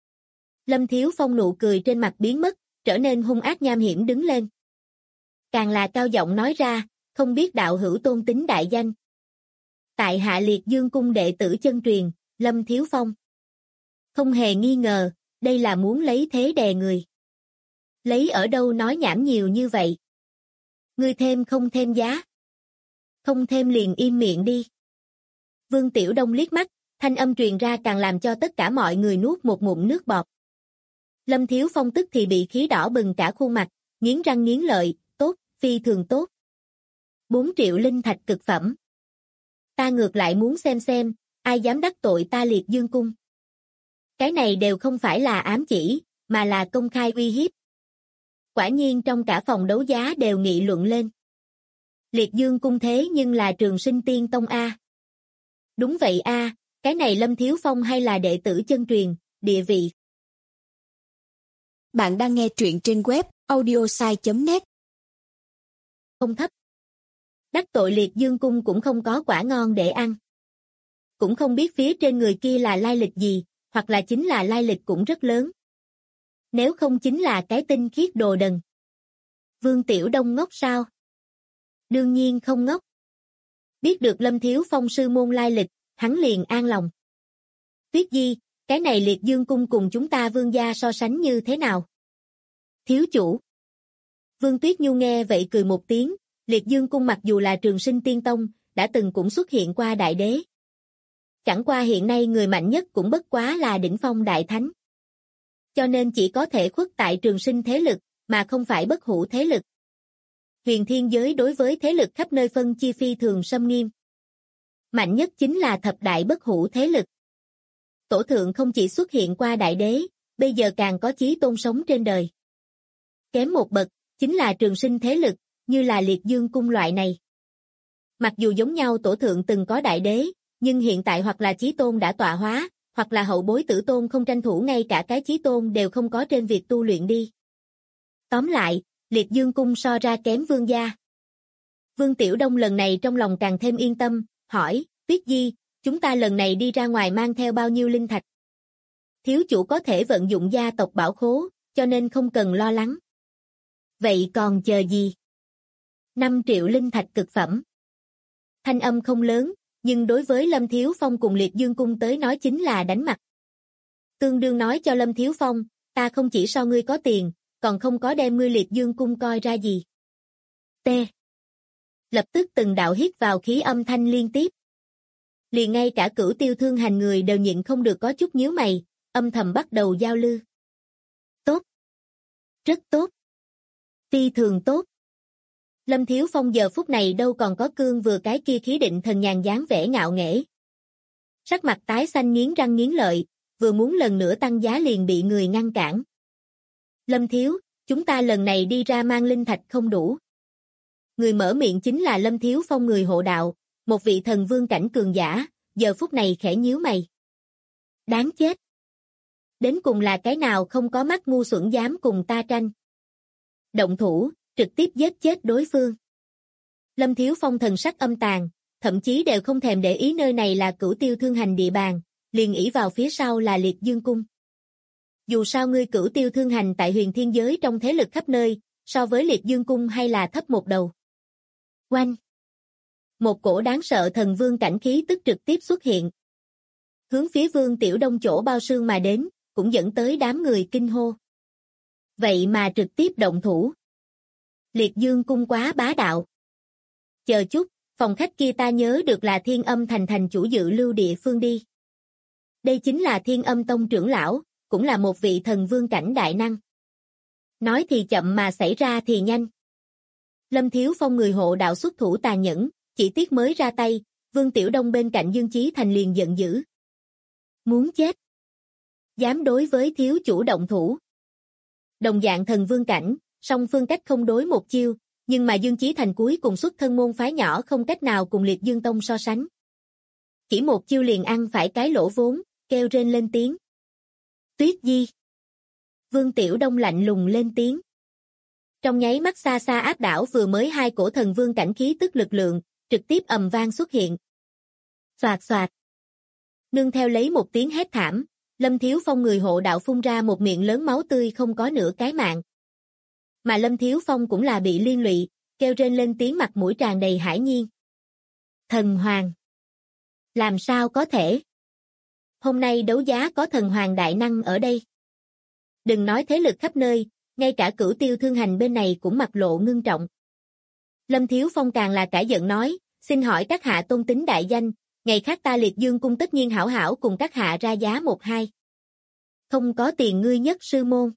Lâm Thiếu Phong nụ cười trên mặt biến mất, trở nên hung ác nham hiểm đứng lên. Càng là cao giọng nói ra, không biết đạo hữu tôn tính đại danh. Tại hạ Liệt Dương cung đệ tử chân truyền, Lâm Thiếu Phong. Không hề nghi ngờ, đây là muốn lấy thế đè người. Lấy ở đâu nói nhảm nhiều như vậy? Ngươi thêm không thêm giá? Không thêm liền im miệng đi. Vương Tiểu Đông liếc mắt, thanh âm truyền ra càng làm cho tất cả mọi người nuốt một ngụm nước bọt. Lâm Thiếu Phong tức thì bị khí đỏ bừng cả khuôn mặt, nghiến răng nghiến lợi, tốt, phi thường tốt. 4 triệu linh thạch cực phẩm. Ta ngược lại muốn xem, ai dám đắc tội ta Liệt Dương cung. Cái này đều không phải là ám chỉ, mà là công khai uy hiếp. Quả nhiên trong cả phòng đấu giá đều nghị luận lên. Liệt Dương cung thế nhưng là Trường Sinh Tiên Tông A. Đúng vậy A, cái này Lâm Thiếu Phong hay là đệ tử chân truyền, địa vị. Bạn đang nghe truyện trên web audiosai.net. Không thấp. Đắc tội Liệt Dương cung cũng không có quả ngon để ăn. Cũng không biết phía trên người kia là lai lịch gì, hoặc là chính là lai lịch cũng rất lớn. Nếu không chính là cái tinh khiết đồ đần. Vương Tiểu Đông ngốc sao? Đương nhiên không ngốc. Biết được Lâm Thiếu Phong sư môn lai lịch, hắn liền an lòng. Tuyết Di, cái này Liệt Dương cung cùng chúng ta Vương gia so sánh như thế nào? Thiếu chủ. Vương Tuyết Nhu nghe vậy cười một tiếng, Liệt Dương cung mặc dù là Trường Sinh Tiên Tông, đã từng cũng xuất hiện qua đại đế. Chẳng qua hiện nay người mạnh nhất cũng bất quá là đỉnh phong đại thánh. Cho nên chỉ có thể khuất tại Trường Sinh thế lực, mà không phải bất hủ thế lực. Huyền thiên giới đối với thế lực khắp nơi phân chia phi thường xâm nghiêm. Mạnh nhất chính là thập đại bất hủ thế lực. Tổ thượng không chỉ xuất hiện qua đại đế, bây giờ càng có chí tôn sống trên đời. Kém một bậc, chính là Trường Sinh thế lực, như là Liệt Dương cung loại này. Mặc dù giống nhau tổ thượng từng có đại đế, nhưng hiện tại hoặc là chí tôn đã tọa hóa, hoặc là hậu bối tử tôn không tranh thủ ngay cả cái chí tôn đều không có trên việc tu luyện đi. Tóm lại, Liệt Dương cung so ra kém Vương gia. Vương Tiểu Đông lần này trong lòng càng thêm yên tâm, hỏi, Tuyết Di, chúng ta lần này đi ra ngoài mang theo bao nhiêu linh thạch? Thiếu chủ có thể vận dụng gia tộc bảo khố, cho nên không cần lo lắng. Vậy còn chờ gì? 5 triệu linh thạch cực phẩm. Thanh âm không lớn, nhưng đối với Lâm Thiếu Phong cùng Liệt Dương cung tới nói chính là đánh mặt. Tương đương nói cho Lâm Thiếu Phong, ta không chỉ so ngươi có tiền, còn không có đem ngươi Liệt Dương cung coi ra gì. T. Lập tức từng đạo hít vào khí âm thanh liên tiếp. Liền ngay cả Cửu Tiêu Thương Hành người đều nhịn không được có chút nhíu mày, âm thầm bắt đầu giao lưu. Tốt. Rất tốt. Phi thường tốt. Lâm Thiếu Phong giờ phút này đâu còn có cương vừa cái kia khí định thần nhàn dáng vẻ ngạo nghễ. Sắc mặt tái xanh nghiến răng nghiến lợi, vừa muốn lần nữa tăng giá liền bị người ngăn cản. Lâm thiếu, chúng ta lần này đi ra mang linh thạch không đủ. Người mở miệng chính là Lâm Thiếu Phong người hộ đạo, một vị thần vương cảnh cường giả, giờ phút này khẽ nhíu mày. Đáng chết. Đến cùng là cái nào không có mắt ngu xuẩn dám cùng ta tranh. Động thủ, trực tiếp giết chết đối phương. Lâm Thiếu Phong thần sắc âm tàn, thậm chí đều không thèm để ý nơi này là Cửu Tiêu Thương Hành địa bàn, liền ỷ vào phía sau là Liệt Dương Cung. Dù sao ngươi Cửu Tiêu Thương Hành tại huyền thiên giới trong thế lực khắp nơi, so với Liệt Dương Cung hay là thấp một đầu. Oanh! Một cổ đáng sợ thần vương cảnh khí tức trực tiếp xuất hiện. Hướng phía Vương Tiểu Đông chỗ bao sương mà đến, cũng dẫn tới đám người kinh hô. Vậy mà trực tiếp động thủ. Liệt Dương Cung quá bá đạo. Chờ chút, phòng khách kia ta nhớ được là Thiên Âm Thành thành chủ dự lưu địa phương đi. Đây chính là Thiên Âm Tông trưởng lão, cũng là một vị thần vương cảnh đại năng. Nói thì chậm mà xảy ra thì nhanh. Lâm Thiếu Phong người hộ đạo xuất thủ tàn nhẫn, chỉ tiếc mới ra tay, Vương Tiểu Đông bên cạnh Dương Chí Thành liền giận dữ. Muốn chết. Dám đối với thiếu chủ động thủ. Đồng dạng thần vương cảnh, song phương cách không đối một chiêu, nhưng mà Dương Chí Thành cuối cùng xuất thân môn phái nhỏ không cách nào cùng Liệt Dương Tông so sánh. Chỉ một chiêu liền ăn phải cái lỗ vốn, kêu rên lên tiếng. Tuyết Di. Vương Tiểu Đông lạnh lùng lên tiếng. Trong nháy mắt xa xa áp đảo vừa mới hai cổ thần vương cảnh khí tức lực lượng, trực tiếp ầm vang xuất hiện. Xoạt xoạt. Nương theo lấy một tiếng hét thảm, Lâm Thiếu Phong người hộ đạo phun ra một miệng lớn máu tươi không có nửa cái mạng. Mà Lâm Thiếu Phong cũng là bị liên lụy, kêu rên lên tiếng mặt mũi tràn đầy hãi nhiên. Thần Hoàng. Làm sao có thể? Hôm nay đấu giá có thần hoàng đại năng ở đây. Đừng nói thế lực khắp nơi, ngay cả Cửu Tiêu Thương Hành bên này cũng mặt lộ ngưng trọng. Lâm Thiếu Phong càng là cả giận nói, xin hỏi các hạ tôn tính đại danh, ngày khác ta Liệt Dương Cung tất nhiên hảo hảo cùng các hạ ra giá 1-2. Không có tiền ngươi Nhất Sư Môn.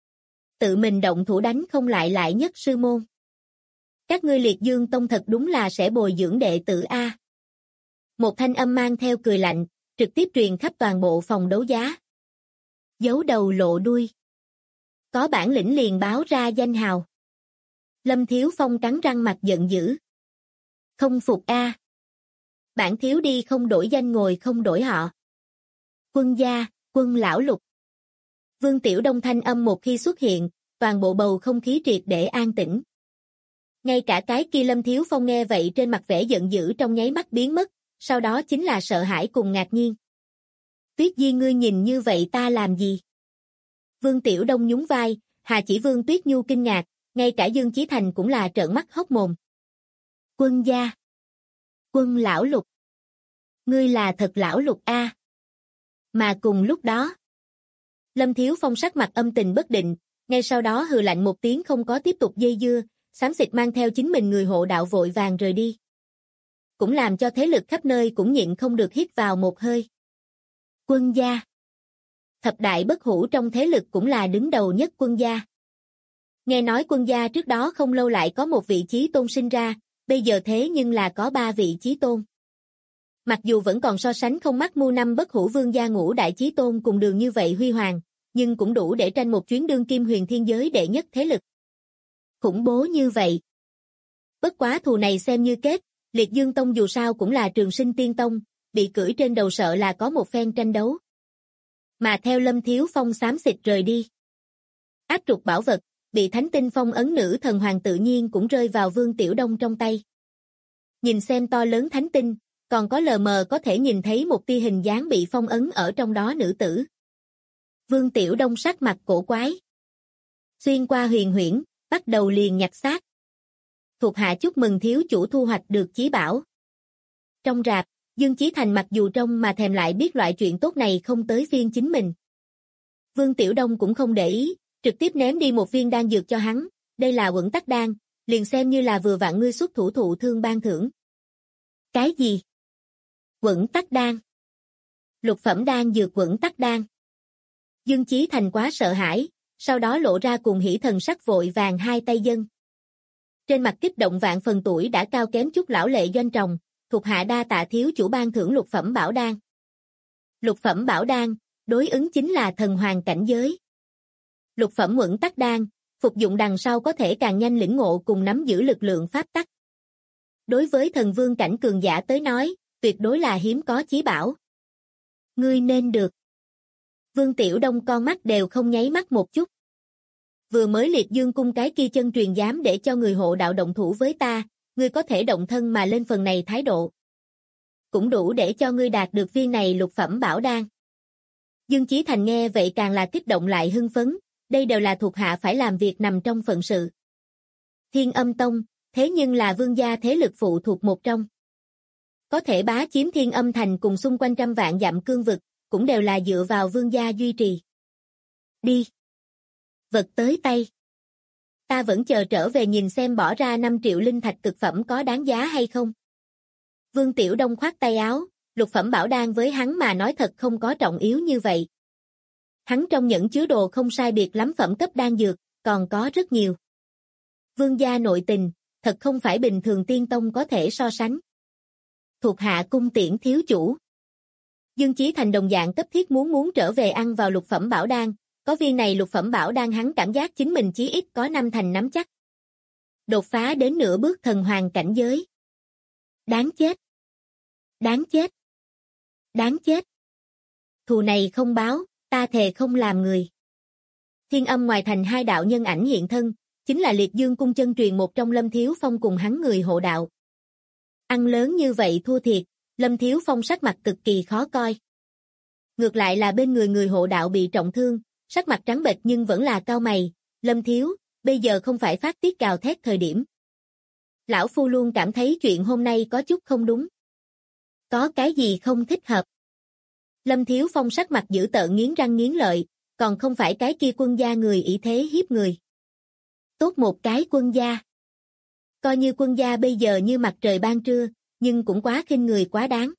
Tự mình động thủ đánh không lại Nhất Sư Môn. Các ngươi Liệt Dương Tông thật đúng là sẽ bồi dưỡng đệ tử A. Một thanh âm mang theo cười lạnh, trực tiếp truyền khắp toàn bộ phòng đấu giá. Giấu đầu lộ đuôi. Có bản lĩnh liền báo ra danh hào. Lâm Thiếu Phong cắn răng mặt giận dữ. Không phục A. Bản thiếu đi không đổi danh ngồi không đổi họ. Quân gia, Quân lão lục. Vương Tiểu Đông thanh âm một khi xuất hiện, toàn bộ bầu không khí triệt để an tĩnh. Ngay cả cái kia Lâm Thiếu Phong nghe vậy trên mặt vẻ giận dữ trong nháy mắt biến mất, sau đó chính là sợ hãi cùng ngạc nhiên. Tuyết Di ngươi nhìn như vậy ta làm gì? Vương Tiểu Đông nhún vai, Hà Chỉ Vương Tuyết Nhu kinh ngạc, ngay cả Dương Chí Thành cũng là trợn mắt hốc mồm. Quân gia. Quân lão lục. Ngươi là thật lão lục A. Mà cùng lúc đó, Lâm Thiếu Phong sắc mặt âm tình bất định, ngay sau đó hừ lạnh một tiếng không có tiếp tục dây dưa, xám xịt mang theo chính mình người hộ đạo vội vàng rời đi. Cũng làm cho thế lực khắp nơi cũng nhịn không được hít vào một hơi. Quân gia. Thập đại bất hủ trong thế lực cũng là đứng đầu nhất Quân gia. Nghe nói Quân gia trước đó không lâu lại có một vị chí tôn sinh ra, bây giờ thế nhưng là có 3 vị chí tôn. Mặc dù vẫn còn so sánh không mắt mu năm bất hủ Vương gia ngũ đại chí tôn cùng đường như vậy huy hoàng, nhưng cũng đủ để tranh một chuyến đương kim huyền thiên giới đệ nhất thế lực. Khủng bố như vậy. Bất quá thù này xem như kết, Liệt Dương Tông dù sao cũng là trường sinh tiên tông, bị cưỡi trên đầu sợ là có một phen tranh đấu. Mà theo Lâm Thiếu Phong xám xịt rời đi. Áp trục bảo vật, bị thánh tinh phong ấn nữ thần hoàng tự nhiên cũng rơi vào Vương Tiểu Đông trong tay. Nhìn xem to lớn thánh tinh, còn có lờ mờ có thể nhìn thấy một tia hình dáng bị phong ấn ở trong đó nữ tử. Vương Tiểu Đông sắc mặt cổ quái. Xuyên qua huyền huyễn, bắt đầu liền nhặt xác. Thuộc hạ chúc mừng thiếu chủ thu hoạch được chí bảo. Trong rạp, Dương Chí Thành mặc dù trông mà thèm lại biết loại chuyện tốt này không tới phiên chính mình. Vương Tiểu Đông cũng không để ý, trực tiếp ném đi một viên đan dược cho hắn, đây là Quẩn Tắc đan, liền xem như là vừa vặn ngươi xuất thủ thụ thương ban thưởng. Cái gì? Quẩn Tắc đan. Lục phẩm đan dược Quẩn Tắc đan. Dương Chí Thành quá sợ hãi, sau đó lộ ra cùng hỉ thần sắc vội vàng hai tay dâng. Trên mặt kích động vạn phần tuổi đã cao kém chút lão lệ doanh tròng, thuộc hạ đa tạ thiếu chủ ban thưởng lục phẩm bảo đan. Lục phẩm bảo đan, đối ứng chính là thần hoàng cảnh giới. Lục phẩm uẩn tắc đan, phục dụng đằng sau có thể càng nhanh lĩnh ngộ cùng nắm giữ lực lượng pháp tắc. Đối với thần vương cảnh cường giả tới nói, tuyệt đối là hiếm có chí bảo. Ngươi nên được. Vương Tiểu Đông con mắt đều không nháy mắt một chút. Vừa mới liệt dương cung cái kia chân truyền dám để cho người hộ đạo động thủ với ta, ngươi có thể động thân mà lên phần này thái độ. Cũng đủ để cho ngươi đạt được viên này lục phẩm bảo đan. Dương Chí Thành nghe vậy càng là kích động lại hưng phấn, đây đều là thuộc hạ phải làm việc nằm trong phận sự. Thiên Âm Tông, thế nhưng là vương gia thế lực phụ thuộc một trong. Có thể bá chiếm Thiên Âm Thành cùng xung quanh trăm vạn dặm cương vực, cũng đều là dựa vào vương gia duy trì. Đi. Vật tới tay. Ta vẫn chờ trở về nhìn xem bỏ ra 5 triệu linh thạch cực phẩm có đáng giá hay không. Vương Tiểu Đông khoát tay áo, lục phẩm bảo đan với hắn mà nói thật không có trọng yếu như vậy. Hắn trong nhẫn chứa đồ không sai biệt lắm phẩm cấp đan dược, còn có rất nhiều. Vương gia nội tình, thật không phải bình thường tiên tông có thể so sánh. Thuộc hạ cung tiễn thiếu chủ. Dương Chí Thành đồng dạng cấp thiết muốn trở về ăn vào lục phẩm bảo đan, có viên này lục phẩm bảo đan hắn cảm giác chính mình chí ít có 5 thành nắm chắc. Đột phá đến nửa bước thần hoàng cảnh giới. Đáng chết. Đáng chết. Đáng chết. Thù này không báo, ta thề không làm người. Thiên Âm ngoài thành 2 đạo nhân ảnh hiện thân, chính là Liệt Dương cung chân truyền một trong Lâm Thiếu Phong cùng hắn người hộ đạo. Ăn lớn như vậy thua thiệt, Lâm Thiếu Phong sắc mặt cực kỳ khó coi. Ngược lại là bên người hộ đạo bị trọng thương, sắc mặt trắng bệch nhưng vẫn là cau mày, Lâm Thiếu, bây giờ không phải phát tiết gào thét thời điểm. Lão Phu luôn cảm thấy chuyện hôm nay có chút không đúng. Có cái gì không thích hợp? Lâm Thiếu Phong sắc mặt dữ tợn nghiến răng nghiến lợi, còn không phải cái kia quân gia người ỷ thế hiếp người. Tốt một cái quân gia. Coi như quân gia bây giờ như mặt trời ban trưa, nhưng cũng quá khinh người quá đáng.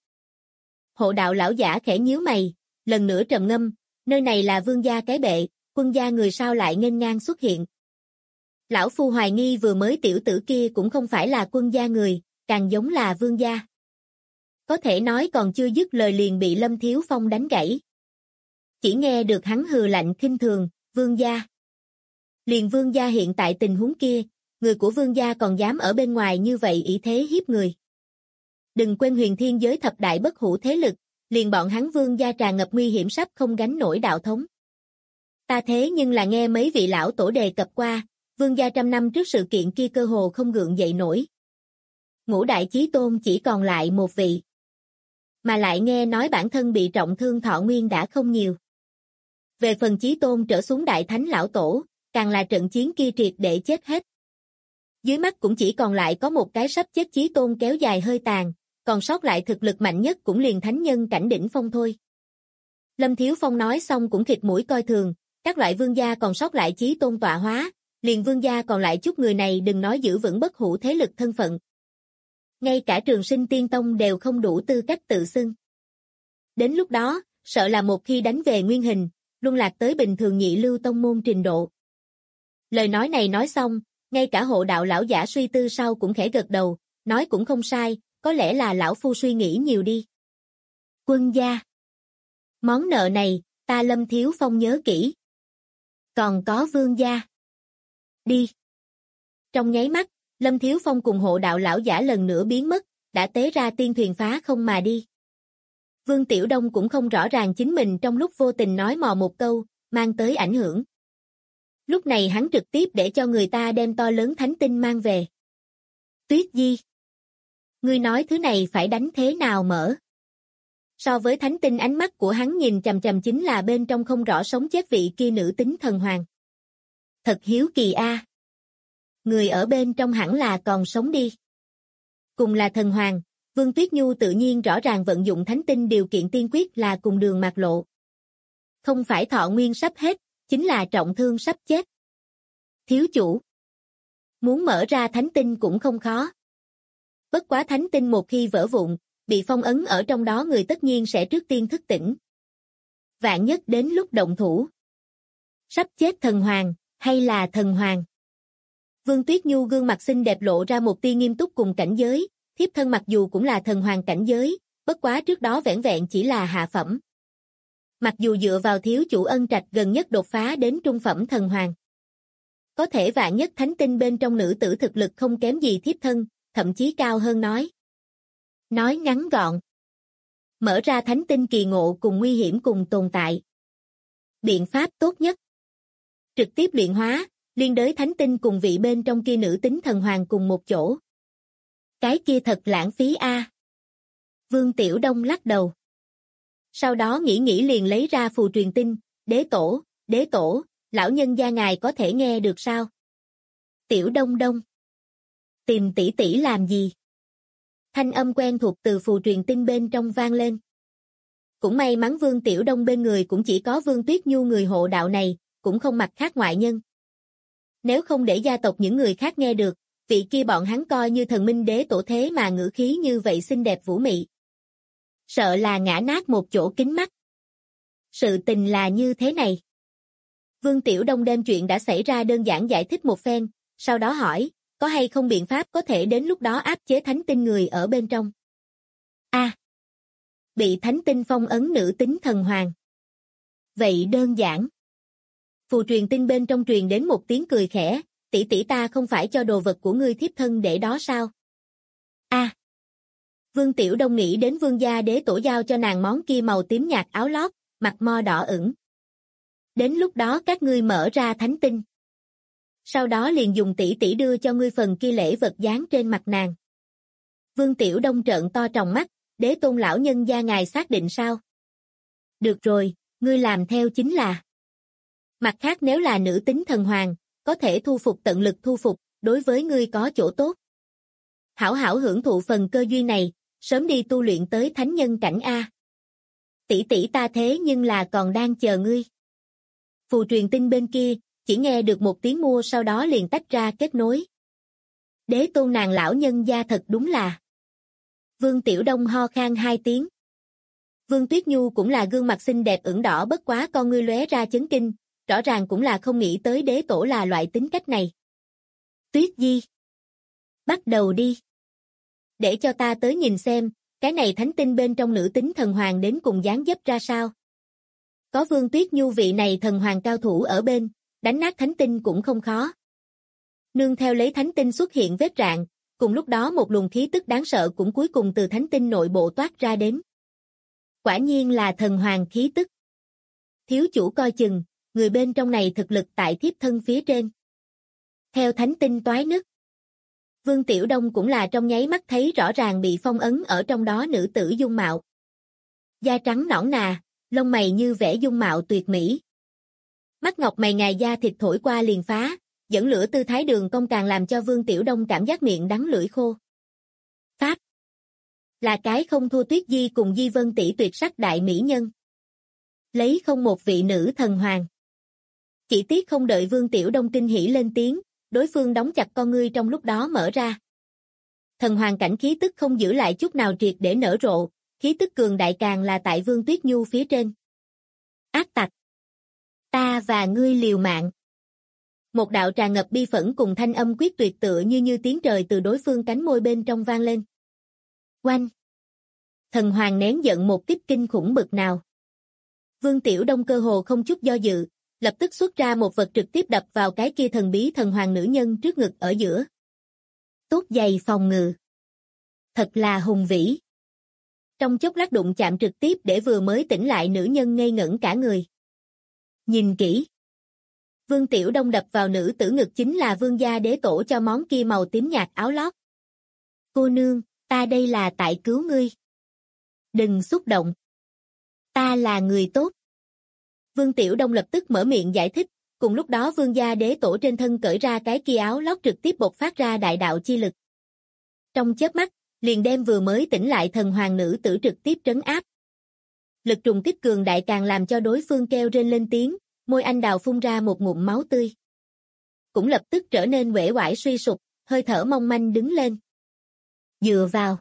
Hộ đạo lão giả khẽ nhíu mày, lần nữa trầm ngâm, nơi này là vương gia cái bệ, quân gia người sao lại nghênh ngang xuất hiện. Lão Phu hoài nghi vừa mới tiểu tử kia cũng không phải là quân gia người, càng giống là vương gia. Có thể nói còn chưa dứt lời liền bị Lâm Thiếu Phong đánh gãy. Chỉ nghe được hắn hừ lạnh khinh thường, vương gia. Liền vương gia hiện tại tình huống kia, người của vương gia còn dám ở bên ngoài như vậy ỷ thế hiếp người. Đừng quên huyền thiên giới thập đại bất hủ thế lực, liền bọn hắn vương gia tràn ngập nguy hiểm sắp không gánh nổi đạo thống. Ta thế nhưng là nghe mấy vị lão tổ đề cập qua, vương gia 100 năm trước sự kiện kia cơ hồ không gượng dậy nổi. Ngũ đại chí tôn chỉ còn lại một vị. Mà lại nghe nói bản thân bị trọng thương thọ nguyên đã không nhiều. Về phần chí tôn trở xuống đại thánh lão tổ, càng là trận chiến kia triệt để chết hết. Dưới mắt cũng chỉ còn lại có một cái sắp chết chí tôn kéo dài hơi tàn, còn sót lại thực lực mạnh nhất cũng liền thánh nhân cảnh đỉnh phong thôi. Lâm Thiếu Phong nói xong cũng khịt mũi coi thường, các loại vương gia còn sót lại chí tôn tọa hóa, liền vương gia còn lại chút người này đừng nói giữ vững bất hủ thế lực thân phận. Ngay cả Trường Sinh Tiên Tông đều không đủ tư cách tự xưng. Đến lúc đó, sợ là một khi đánh về nguyên hình, luân lạc tới bình thường nhị lưu tông môn trình độ. Lời nói này nói xong, ngay cả hộ đạo lão giả suy tư sau cũng khẽ gật đầu, nói cũng không sai, có lẽ là lão Phu suy nghĩ nhiều đi. Quân gia. Món nợ này, ta Lâm Thiếu Phong nhớ kỹ. Còn có vương gia. Đi. Trong nháy mắt, Lâm Thiếu Phong cùng hộ đạo lão giả lần nữa biến mất, đã tế ra tiên thuyền phá không mà đi. Vương Tiểu Đông cũng không rõ ràng chính mình trong lúc vô tình nói mò một câu, mang tới ảnh hưởng. Lúc này hắn trực tiếp để cho người ta đem to lớn thánh tinh mang về. Tuyết Di. Ngươi nói thứ này phải đánh thế nào mở? So với thánh tinh ánh mắt của hắn nhìn chằm chằm chính là bên trong không rõ sống chết vị kia nữ tính thần hoàng. Thật hiếu kỳ a. Người ở bên trong hẳn là còn sống đi. Cùng là thần hoàng, Vương Tuyết Nhu tự nhiên rõ ràng vận dụng thánh tinh điều kiện tiên quyết là cùng đường mạt lộ. Không phải thọ nguyên sắp hết, chính là trọng thương sắp chết. Thiếu chủ. Muốn mở ra thánh tinh cũng không khó. Bất quá thánh tinh một khi vỡ vụn, bị phong ấn ở trong đó người tất nhiên sẽ trước tiên thức tỉnh. Vạn nhất đến lúc động thủ. Sắp chết thần hoàng, hay là thần hoàng? Vương Tuyết Nhu gương mặt xinh đẹp lộ ra một tia nghiêm túc cùng cảnh giới, thiếp thân mặc dù cũng là thần hoàng cảnh giới, bất quá trước đó vẻn vẹn chỉ là hạ phẩm. Mặc dù dựa vào thiếu chủ ân trạch gần nhất đột phá đến trung phẩm thần hoàng. Có thể vạn nhất thánh tinh bên trong nữ tử thực lực không kém gì thiếp thân, thậm chí cao hơn nói. Nói ngắn gọn. Mở ra thánh tinh kỳ ngộ cùng nguy hiểm cùng tồn tại. Biện pháp tốt nhất. Trực tiếp luyện hóa, liên đới thánh tinh cùng vị bên trong kia nữ tính thần hoàng cùng một chỗ. Cái kia thật lãng phí a. Vương Tiểu Đông lắc đầu. Sau đó nghĩ liền lấy ra phù truyền tin, đế tổ, lão nhân gia ngài có thể nghe được sao? Tiểu Đông Đông. Tìm tỷ tỷ làm gì? Thanh âm quen thuộc từ phù truyền tin bên trong vang lên. Cũng may mắn Vương Tiểu Đông bên người cũng chỉ có Vương Tuyết Nhu người hộ đạo này, cũng không mặt khác ngoại nhân. Nếu không để gia tộc những người khác nghe được, vị kia bọn hắn coi như thần minh đế tổ thế mà ngữ khí như vậy xinh đẹp vũ mị. Sợ là ngã nát một chỗ kính mắt. Sự tình là như thế này. Vương Tiểu Đông đem chuyện đã xảy ra đơn giản giải thích một phen, sau đó hỏi, có hay không biện pháp có thể đến lúc đó áp chế thánh tinh người ở bên trong? Bị thánh tinh phong ấn nữ tính thần hoàng. Vậy đơn giản. Phù truyền tin bên trong truyền đến một tiếng cười khẽ, tỷ tỷ ta không phải cho đồ vật của ngươi thiếp thân để đó sao? Vương Tiểu Đông nghĩ đến vương gia đế tổ giao cho nàng món kia màu tím nhạt áo lót, mặt mo đỏ ửng. Đến lúc đó các ngươi mở ra thánh tinh. Sau đó liền dùng tỷ tỷ đưa cho ngươi phần kia lễ vật dán trên mặt nàng. Vương Tiểu Đông trợn to tròng mắt, đế tôn lão nhân gia ngài xác định sao? Được rồi, ngươi làm theo chính là. Mặt khác nếu là nữ tính thần hoàng, có thể thu phục tận lực thu phục, đối với ngươi có chỗ tốt. Hảo hảo hưởng thụ phần cơ duyên này, sớm đi tu luyện tới thánh nhân cảnh A. Tỷ tỷ ta thế nhưng là còn đang chờ ngươi. Phù truyền tin bên kia, chỉ nghe được một tiếng mua sau đó liền tách ra kết nối. Đế tôn nàng lão nhân gia thật đúng là. Vương Tiểu Đông ho khan 2 tiếng. Vương Tuyết Nhu cũng là gương mặt xinh đẹp ửng đỏ bất quá con ngươi lóe ra chấn kinh, rõ ràng cũng là không nghĩ tới đế tổ là loại tính cách này. Tuyết Di. Bắt đầu đi. Để cho ta tới nhìn xem, cái này thánh tinh bên trong nữ tính thần hoàng đến cùng dáng dấp ra sao. Có Vương Tuyết Nhu vị này thần hoàng cao thủ ở bên, đánh nát thánh tinh cũng không khó. Nương theo lấy thánh tinh xuất hiện vết rạn, cùng lúc đó một luồng khí tức đáng sợ cũng cuối cùng từ thánh tinh nội bộ toát ra đến. Quả nhiên là thần hoàng khí tức. Thiếu chủ coi chừng, người bên trong này thực lực tại thiếp thân phía trên. Theo thánh tinh toái nứt. Vương Tiểu Đông cũng là trong nháy mắt thấy rõ ràng bị phong ấn ở trong đó nữ tử dung mạo. Da trắng nõn nà, lông mày như vẽ dung mạo tuyệt mỹ. Mắt ngọc mày ngài da thịt thổi qua liền phá, dẫn lửa tư thái đường cong càng làm cho Vương Tiểu Đông cảm giác miệng đắng lưỡi khô. Pháp là cái không thua Tuyết Di cùng Di Vân tỷ tuyệt sắc đại mỹ nhân. Lấy không một vị nữ thần hoàng. Chỉ tiếc không đợi Vương Tiểu Đông kinh hỉ lên tiếng, đối phương đóng chặt con ngươi trong lúc đó mở ra. Thần hoàng cảnh khí tức không giữ lại chút nào triệt để nở rộ, khí tức cường đại càng là tại Vương Tuyết Nhu phía trên. Ác tặc. Ta và ngươi liều mạng. Một đạo tràn ngập bi phẫn cùng thanh âm quyết tuyệt tựa như tiếng trời từ đối phương cánh môi bên trong vang lên. Oanh. Thần hoàng nén giận một kích kinh khủng bực nào. Vương Tiểu Đông cơ hồ không chút do dự, lập tức xuất ra một vật trực tiếp đập vào cái kia thần bí thần hoàng nữ nhân trước ngực ở giữa. Tốt dày phòng ngự. Thật là hùng vĩ. Trong chốc lát đụng chạm trực tiếp để vừa mới tỉnh lại nữ nhân ngây ngẩn cả người. Nhìn kỹ. Vương Tiểu Đông đập vào nữ tử ngực chính là vương gia đế tổ cho món kia màu tím nhạt áo lót. Cô nương, ta đây là tại cứu ngươi. Đừng xúc động. Ta là người tốt. Vương Tiểu Đông lập tức mở miệng giải thích, cùng lúc đó vương gia đế tổ trên thân cởi ra cái kia áo lót trực tiếp bộc phát ra đại đạo chi lực. Trong chớp mắt, liền đem vừa mới tỉnh lại thần hoàng nữ tử trực tiếp trấn áp. Lực trùng kích cường đại càng làm cho đối phương kêu rên lên tiếng, môi anh đào phun ra một ngụm máu tươi. Cũng lập tức trở nên uể oải suy sụp, hơi thở mong manh đứng lên. Dựa vào.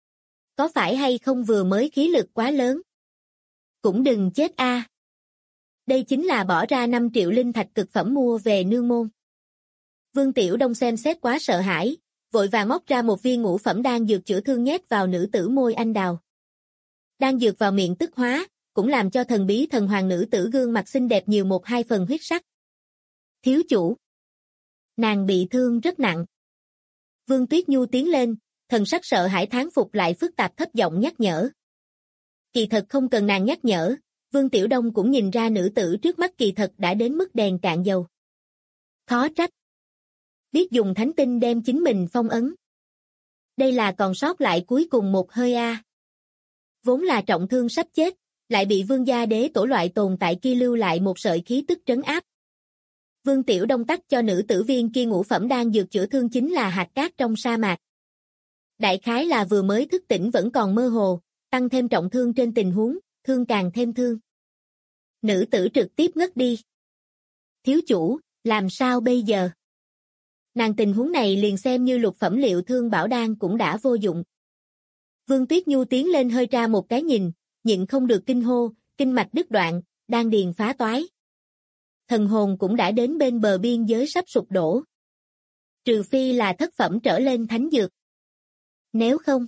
Có phải hay không vừa mới khí lực quá lớn? Cũng đừng chết a. Đây chính là bỏ ra 5 triệu linh thạch cực phẩm mua về nương môn. Vương Tiểu Đông xem xét quá sợ hãi, vội vàng móc ra một viên ngũ phẩm đan dược chữa thương nhét vào nữ tử môi anh đào. Đan dược vào miệng tức hóa, cũng làm cho thần bí thần hoàng nữ tử gương mặt xinh đẹp nhiều một hai phần huyết sắc. Thiếu chủ. Nàng bị thương rất nặng. Vương Tuyết Nhu tiến lên, thần sắc sợ hãi thán phục lại phức tạp thấp giọng nhắc nhở. Kỳ thật không cần nàng nhắc nhở, Vương Tiểu Đông cũng nhìn ra nữ tử trước mắt kỳ thật đã đến mức đèn cạn dầu. Khó trách. Biết dùng thánh tinh đem chính mình phong ấn. Đây là còn sót lại cuối cùng một hơi a. Vốn là trọng thương sắp chết, lại bị Vương gia đế tổ loại tồn tại kia lưu lại một sợi khí tức trấn áp. Vương Tiểu Đông tắc cho nữ tử viên kia ngũ phẩm đan dược chữa thương chính là hạt cát trong sa mạc. Đại khái là vừa mới thức tỉnh vẫn còn mơ hồ, tăng thêm trọng thương trên tình huống, thương càng thêm thương. Nữ tử trực tiếp ngất đi. Thiếu chủ, làm sao bây giờ? Nàng tình huống này liền xem như lục phẩm liệu thương bảo đan cũng đã vô dụng. Vương Tuyết Nhu tiến lên hơi ra một cái nhìn, nhịn không được kinh hô, kinh mạch đứt đoạn, đan điền phá toái. Thần hồn cũng đã đến bên bờ biên giới sắp sụp đổ. Trừ phi là thất phẩm trở lên thánh dược. Nếu không,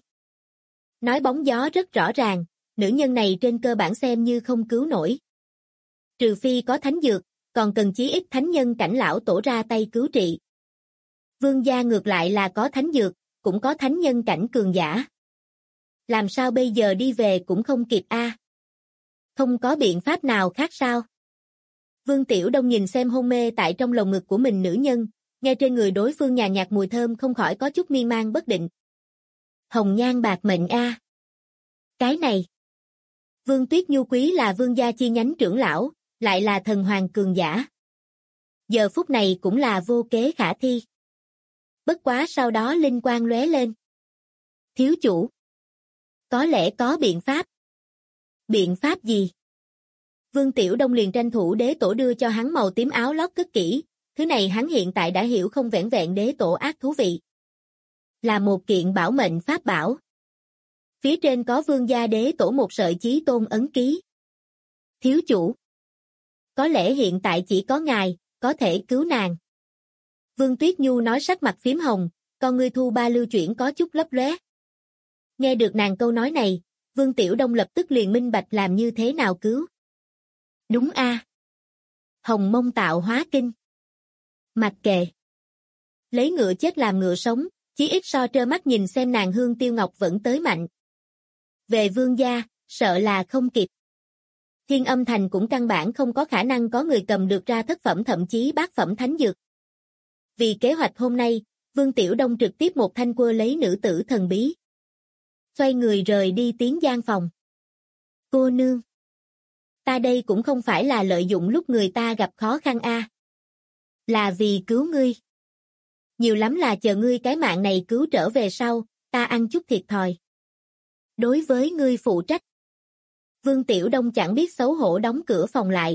nói bóng gió rất rõ ràng, nữ nhân này trên cơ bản xem như không cứu nổi. Trừ phi có thánh dược, còn cần chí ít thánh nhân cảnh lão tổ ra tay cứu trị. Vương gia ngược lại là có thánh dược, cũng có thánh nhân cảnh cường giả. Làm sao bây giờ đi về cũng không kịp a? Không có biện pháp nào khác sao? Vương Tiểu Đông nhìn xem hôn mê tại trong lồng ngực của mình nữ nhân, nghe trên người đối phương nhàn nhạt mùi thơm không khỏi có chút miên man bất định. Hồng nhan bạc mệnh a. Cái này. Vương Tuyết Nhu quý là vương gia chi nhánh trưởng lão, lại là thần hoàng cường giả. Giờ phút này cũng là vô kế khả thi. Bất quá sau đó linh quang lóe lên. Thiếu chủ. Có lẽ có biện pháp. Biện pháp gì? Vương Tiểu Đông liền tranh thủ đế tổ đưa cho hắn màu tím áo lót cất kỹ, thứ này hắn hiện tại đã hiểu không vẻn vẹn đế tổ ác thú vị. Là một kiện bảo mệnh pháp bảo. Phía trên có vương gia đế tổ một sợi chí tôn ấn ký. Thiếu chủ. Có lẽ hiện tại chỉ có ngài, có thể cứu nàng. Vương Tuyết Nhu nói sắc mặt phím hồng, con ngươi thu ba lưu chuyển có chút lấp lóe. Nghe được nàng câu nói này, Vương Tiểu Đông lập tức liền minh bạch làm như thế nào cứu. Đúng a. Hồng mông tạo hóa kinh. Mặc kệ. Lấy ngựa chết làm ngựa sống, chí ít so trơ mắt nhìn xem nàng hương tiêu ngọc vẫn tới mạnh. Về vương gia, sợ là không kịp. Thiên Âm Thành cũng căn bản không có khả năng có người cầm được ra thất phẩm thậm chí bát phẩm thánh dược. Vì kế hoạch hôm nay, Vương Tiểu Đông trực tiếp một thanh quơ lấy nữ tử thần bí. Xoay người rời đi tiến gian phòng. Cô nương. Ta đây cũng không phải là lợi dụng lúc người ta gặp khó khăn a. Là vì cứu ngươi. Nhiều lắm là chờ ngươi cái mạng này cứu trở về sau, ta ăn chút thiệt thòi. Đối với ngươi phụ trách. Vương Tiểu Đông chẳng biết xấu hổ đóng cửa phòng lại.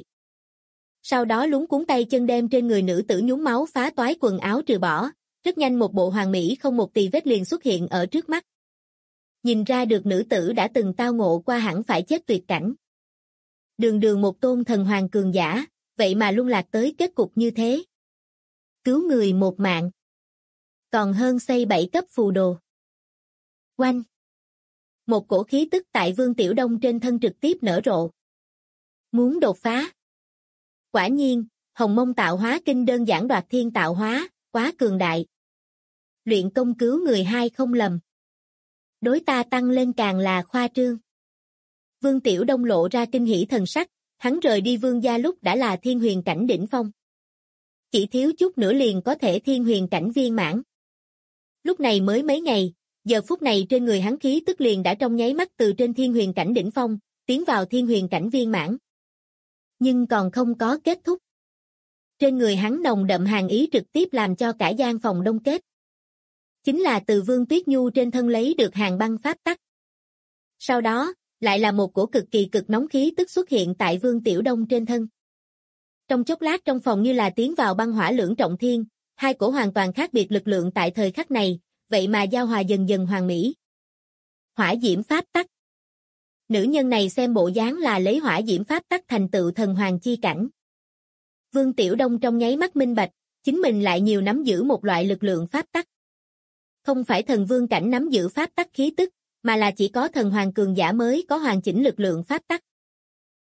Sau đó luống cuống tay chân đem trên người nữ tử nhúng máu phá toái quần áo trừ bỏ, rất nhanh một bộ hoàng mỹ không một tì vết liền xuất hiện ở trước mắt. Nhìn ra được nữ tử đã từng tao ngộ qua hẳn phải chết tuyệt cảnh. Đường đường một tôn thần hoàng cường giả, vậy mà luôn lạc tới kết cục như thế. Cứu người một mạng. Còn hơn xây 7 cấp phù đồ. Oanh. Một cổ khí tức tại Vương Tiểu Đông trên thân trực tiếp nở rộ. Muốn đột phá. Quả nhiên, Hồng Mông tạo hóa kinh đơn giản đoạt thiên tạo hóa, quá cường đại. Luyện công cứu người hai không lầm. Đối ta tăng lên càng là khoa trương. Vương Tiểu Đông lộ ra kinh hỉ thần sắc, hắn rời đi vương gia lúc đã là thiên huyền cảnh đỉnh phong. Chỉ thiếu chút nữa liền có thể thiên huyền cảnh viên mãn. Lúc này mới mấy ngày, giờ phút này trên người hắn khí tức liền đã trong nháy mắt từ trên thiên huyền cảnh đỉnh phong, tiến vào thiên huyền cảnh viên mãn. Nhưng còn không có kết thúc. Trên người hắn nồng đậm hàn ý trực tiếp làm cho cả gian phòng đông kết. Chính là từ Vương Tuyết Nhu trên thân lấy được hàn băng pháp tắc. Sau đó, lại là một cổ cực kỳ cực nóng khí tức xuất hiện tại Vương Tiểu Đông trên thân. Trong chốc lát trong phòng như là tiến vào băng hỏa lưỡng trọng thiên, hai cổ hoàn toàn khác biệt lực lượng tại thời khắc này, vậy mà giao hòa dần dần hoàn mỹ. Hỏa diễm pháp tắc. Nữ nhân này xem bộ dáng là lấy hỏa diễm pháp tắc thành tựu thần hoàng chi cảnh. Vương Tiểu Đông trong nháy mắt minh bạch, chính mình lại nhiều nắm giữ một loại lực lượng pháp tắc. Không phải thần vương cảnh nắm giữ pháp tắc khí tức, mà là chỉ có thần hoàng cường giả mới có hoàn chỉnh lực lượng pháp tắc.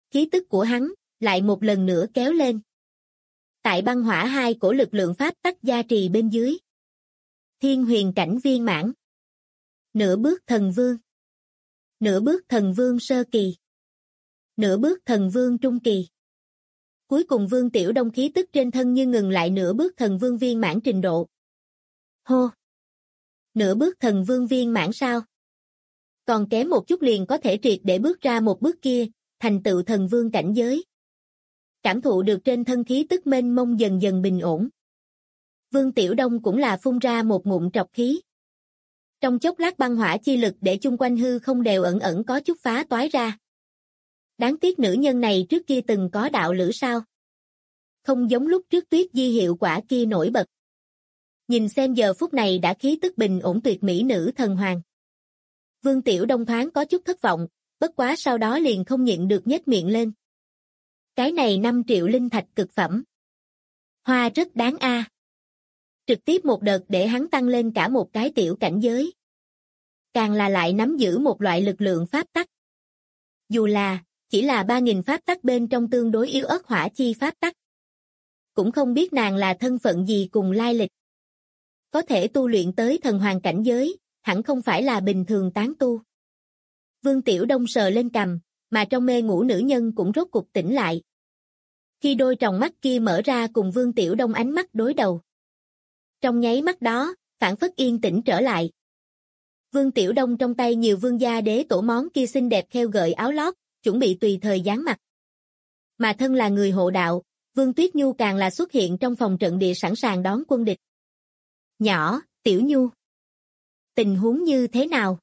khí tức của hắn lại một lần nữa kéo lên. Tại băng hỏa hai cổ lực lượng pháp tắc gia trì bên dưới. Thiên huyền cảnh viên mãn. Nửa bước thần vương. Nửa bước thần vương sơ kỳ. Nửa bước thần vương trung kỳ. Cuối cùng Vương Tiểu Đông khí tức trên thân như ngừng lại nửa bước thần vương viên mãn trình độ. Hô! Nửa bước thần vương viên mãn sao? Còn kém một chút liền có thể triệt để bước ra một bước kia, thành tựu thần vương cảnh giới. Cảm thụ được trên thân khí tức mênh mông dần dần bình ổn. Vương Tiểu Đông cũng là phun ra một ngụm trọc khí. Trong chốc lát băng hỏa chi lực để chung quanh hư không đều ẩn ẩn có chút phá toái ra. Đáng tiếc nữ nhân này trước kia từng có đạo lữ sao? Không giống lúc trước Tuyết Di hiệu quả kia nổi bật. Nhìn xem giờ phút này đã khí tức bình ổn tuyệt mỹ nữ thần hoàng. Vương Tiểu Đông thoáng có chút thất vọng, bất quá sau đó liền không nhịn được nhếch miệng lên. Cái này 5 triệu linh thạch cực phẩm. Hoa rất đáng a. Trực tiếp một đợt để hắn tăng lên cả một cái tiểu cảnh giới. Càng là lại nắm giữ một loại lực lượng pháp tắc. Dù là, chỉ là 3.000 pháp tắc bên trong tương đối yếu ớt hỏa chi pháp tắc. Cũng không biết nàng là thân phận gì cùng lai lịch. Có thể tu luyện tới thần hoàng cảnh giới, hẳn không phải là bình thường tán tu. Vương Tiểu Đông sờ lên cằm, mà trong mê ngủ nữ nhân cũng rốt cục tỉnh lại. Khi đôi tròng mắt kia mở ra cùng Vương Tiểu Đông ánh mắt đối đầu. Trong nháy mắt đó, phảng phất yên tĩnh trở lại. Vương Tiểu Đông trong tay nhiều vương gia đế tổ món kia xinh đẹp khêu gợi áo lót, chuẩn bị tùy thời giáng mặt. Mà thân là người hộ đạo, Vương Tuyết Nhu càng là xuất hiện trong phòng trận địa sẵn sàng đón quân địch. Nhỏ, Tiểu Nhu. Tình huống như thế nào?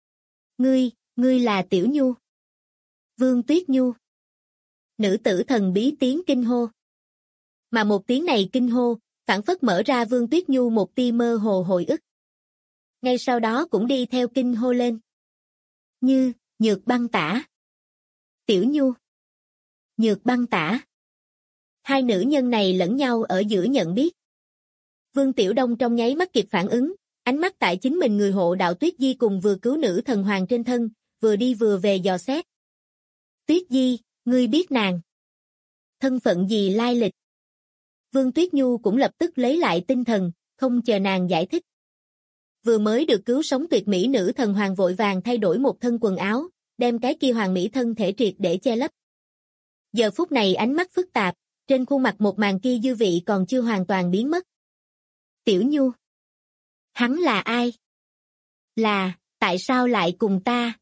Ngươi là Tiểu Nhu. Vương Tuyết Nhu. Nữ tử thần bí tiếng kinh hô. Mà một tiếng này kinh hô, phảng phất mở ra Vương Tuyết Nhu một tia mơ hồ hồi ức. Ngay sau đó cũng đi theo kinh hô lên. Như, Nhược Băng Tả. Tiểu Nhu. Nhược Băng Tả. Hai nữ nhân này lẫn nhau ở giữa nhận biết. Vương Tiểu Đông trong nháy mắt kịp phản ứng, ánh mắt tại chính mình người hộ đạo Tuyết Di cùng vừa cứu nữ thần hoàng trên thân, vừa đi vừa về dò xét. Tuyết Di, ngươi biết nàng. Thân phận gì lai lịch? Vương Tuyết Nhu cũng lập tức lấy lại tinh thần, không chờ nàng giải thích. Vừa mới được cứu sống tuyệt mỹ nữ thần hoàng vội vàng thay đổi một thân quần áo, đem cái kia hoàng mỹ thân thể triệt để che lấp. Giờ phút này ánh mắt phức tạp, trên khuôn mặt một màn kia dư vị còn chưa hoàn toàn biến mất. Tiểu Nhu. Hắn là ai? Tại sao lại cùng ta?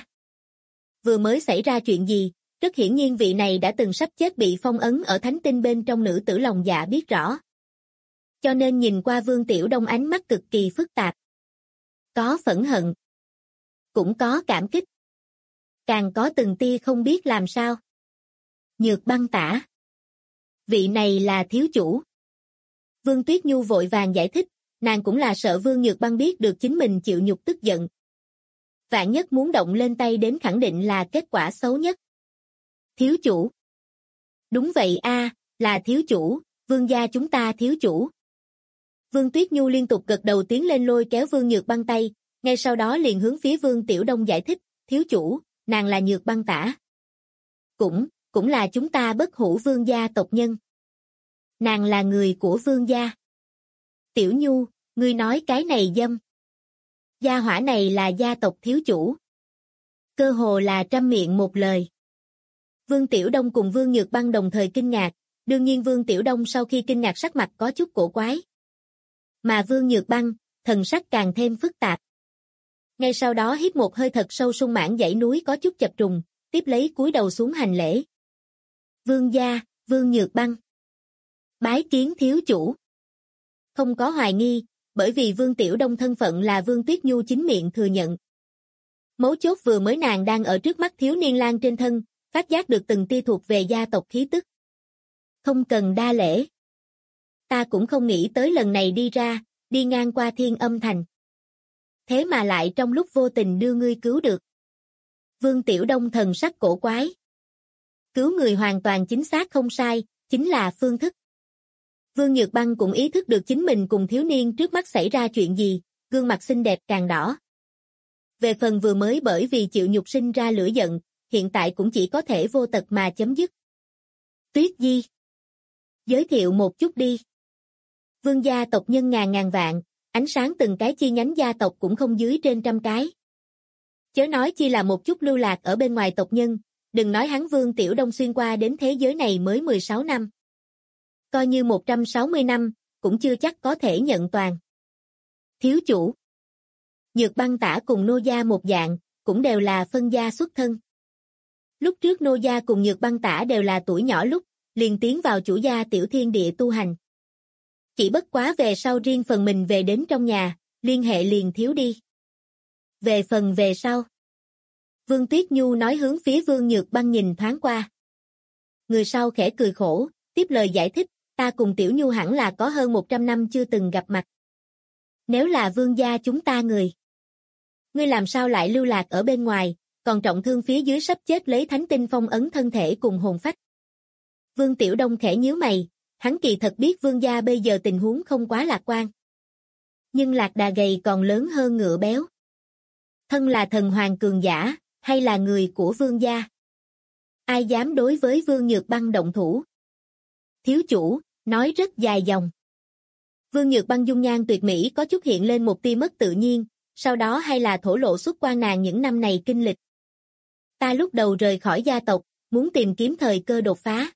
Vừa mới xảy ra chuyện gì? Rất hiển nhiên vị này đã từng sắp chết bị phong ấn ở thánh tinh bên trong nữ tử lòng dạ biết rõ. Cho nên nhìn qua Vương Tiểu Đông ánh mắt cực kỳ phức tạp. Có phẫn hận. Cũng có cảm kích. Càng có từng tia không biết làm sao. Nhược Băng Tả. Vị này là thiếu chủ. Vương Tuyết Nhu vội vàng giải thích, nàng cũng là sợ Vương Nhược Băng biết được chính mình chịu nhục tức giận. Vạn nhất muốn động lên tay đến khẳng định là kết quả xấu nhất. Thiếu chủ. Đúng vậy a, là thiếu chủ, vương gia chúng ta thiếu chủ. Vương Tuyết Nhu liên tục gật đầu tiến lên lôi kéo Vương Nhược Băng tay, ngay sau đó liền hướng phía Vương Tiểu Đông giải thích, thiếu chủ, nàng là Nhược Băng Tả. Cũng là chúng ta Bất Hủ vương gia tộc nhân. Nàng là người của vương gia. Tiểu Nhu, ngươi nói cái này dâm. Gia hỏa này là gia tộc thiếu chủ. Cơ hồ là trăm miệng một lời. Vương Tiểu Đông cùng Vương Nhược Băng đồng thời kinh ngạc, đương nhiên Vương Tiểu Đông sau khi kinh ngạc sắc mặt có chút cổ quái. Mà Vương Nhược Băng, thần sắc càng thêm phức tạp. Ngay sau đó hít một hơi thật sâu sung mãn dãy núi có chút chập trùng, tiếp lấy cúi đầu xuống hành lễ. Vương gia, Vương Nhược Băng. Bái kiến thiếu chủ. Không có hoài nghi, bởi vì Vương Tiểu Đông thân phận là Vương Tuyết Nhu chính miệng thừa nhận. Mấu chốt vừa mới nàng đang ở trước mắt thiếu niên lang trên thân, phát giác được từng tia thuộc về gia tộc khí tức. Không cần đa lễ. Ta cũng không nghĩ tới lần này đi ra, đi ngang qua Thiên Âm Thành. Thế mà lại trong lúc vô tình đưa ngươi cứu được. Vương Tiểu Đông thần sắc cổ quái. Cứu người hoàn toàn chính xác không sai, chính là phương thức. Vương Nhược Băng cũng ý thức được chính mình cùng thiếu niên trước mắt xảy ra chuyện gì, gương mặt xinh đẹp càng đỏ. Về phần vừa mới bởi vì chịu nhục sinh ra lửa giận, hiện tại cũng chỉ có thể vô tật mà chấm dứt. Tuyết Di. Giới thiệu một chút đi. Vương gia tộc nhân ngàn ngàn vạn, ánh sáng từng cái chi nhánh gia tộc cũng không dưới trên 100 cái. Chớ nói chi là một chút lưu lạc ở bên ngoài tộc nhân, đừng nói hắn Vương Tiểu Đông xuyên qua đến thế giới này mới 16 năm. Coi như 160 năm, cũng chưa chắc có thể nhận toàn. Thiếu chủ. Nhược Băng Tả cùng Nô gia một dạng, cũng đều là phân gia xuất thân. Lúc trước Nô gia cùng Nhược Băng Tả đều là tuổi nhỏ lúc, liền tiến vào chủ gia tiểu thiên địa tu hành. Chỉ bất quá về sau riêng phần mình về đến trong nhà, liên hệ liền thiếu đi. Về phần về sau. Vương Tuyết Nhu nói hướng phía Vương Nhược Băng nhìn thoáng qua. Người sau khẽ cười khổ, tiếp lời giải thích, ta cùng Tiểu Nhu hẳn là có hơn 100 năm chưa từng gặp mặt. Nếu là vương gia chúng ta người. Ngươi làm sao lại lưu lạc ở bên ngoài, còn trọng thương phía dưới sắp chết lấy thánh tinh phong ấn thân thể cùng hồn phách. Vương Tiểu Đông khẽ nhíu mày, hắn kỳ thật biết vương gia bây giờ tình huống không quá lạc quan. Nhưng lạc đà gầy còn lớn hơn ngựa béo. Thân là thần hoàng cường giả, hay là người của vương gia? Ai dám đối với Vương Nhược Băng động thủ? Thiếu chủ, nói rất dài dòng. Vương Nhược Băng dung nhan tuyệt mỹ có chút hiện lên một tia mất tự nhiên, sau đó hay là thổ lộ xuất quan nàng những năm này kinh lịch. Ta lúc đầu rời khỏi gia tộc, muốn tìm kiếm thời cơ đột phá.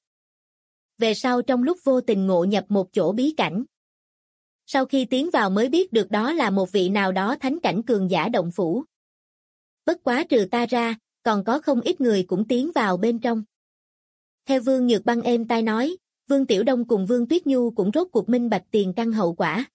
Về sau trong lúc vô tình ngộ nhập một chỗ bí cảnh. Sau khi tiến vào mới biết được đó là một vị nào đó thánh cảnh cường giả động phủ. Bất quá trừ ta ra, còn có không ít người cũng tiến vào bên trong. Theo Vương Nhược Băng êm tai nói, Vương Tiểu Đông cùng Vương Tuyết Nhu cũng rốt cuộc minh bạch tiền căn hậu quả.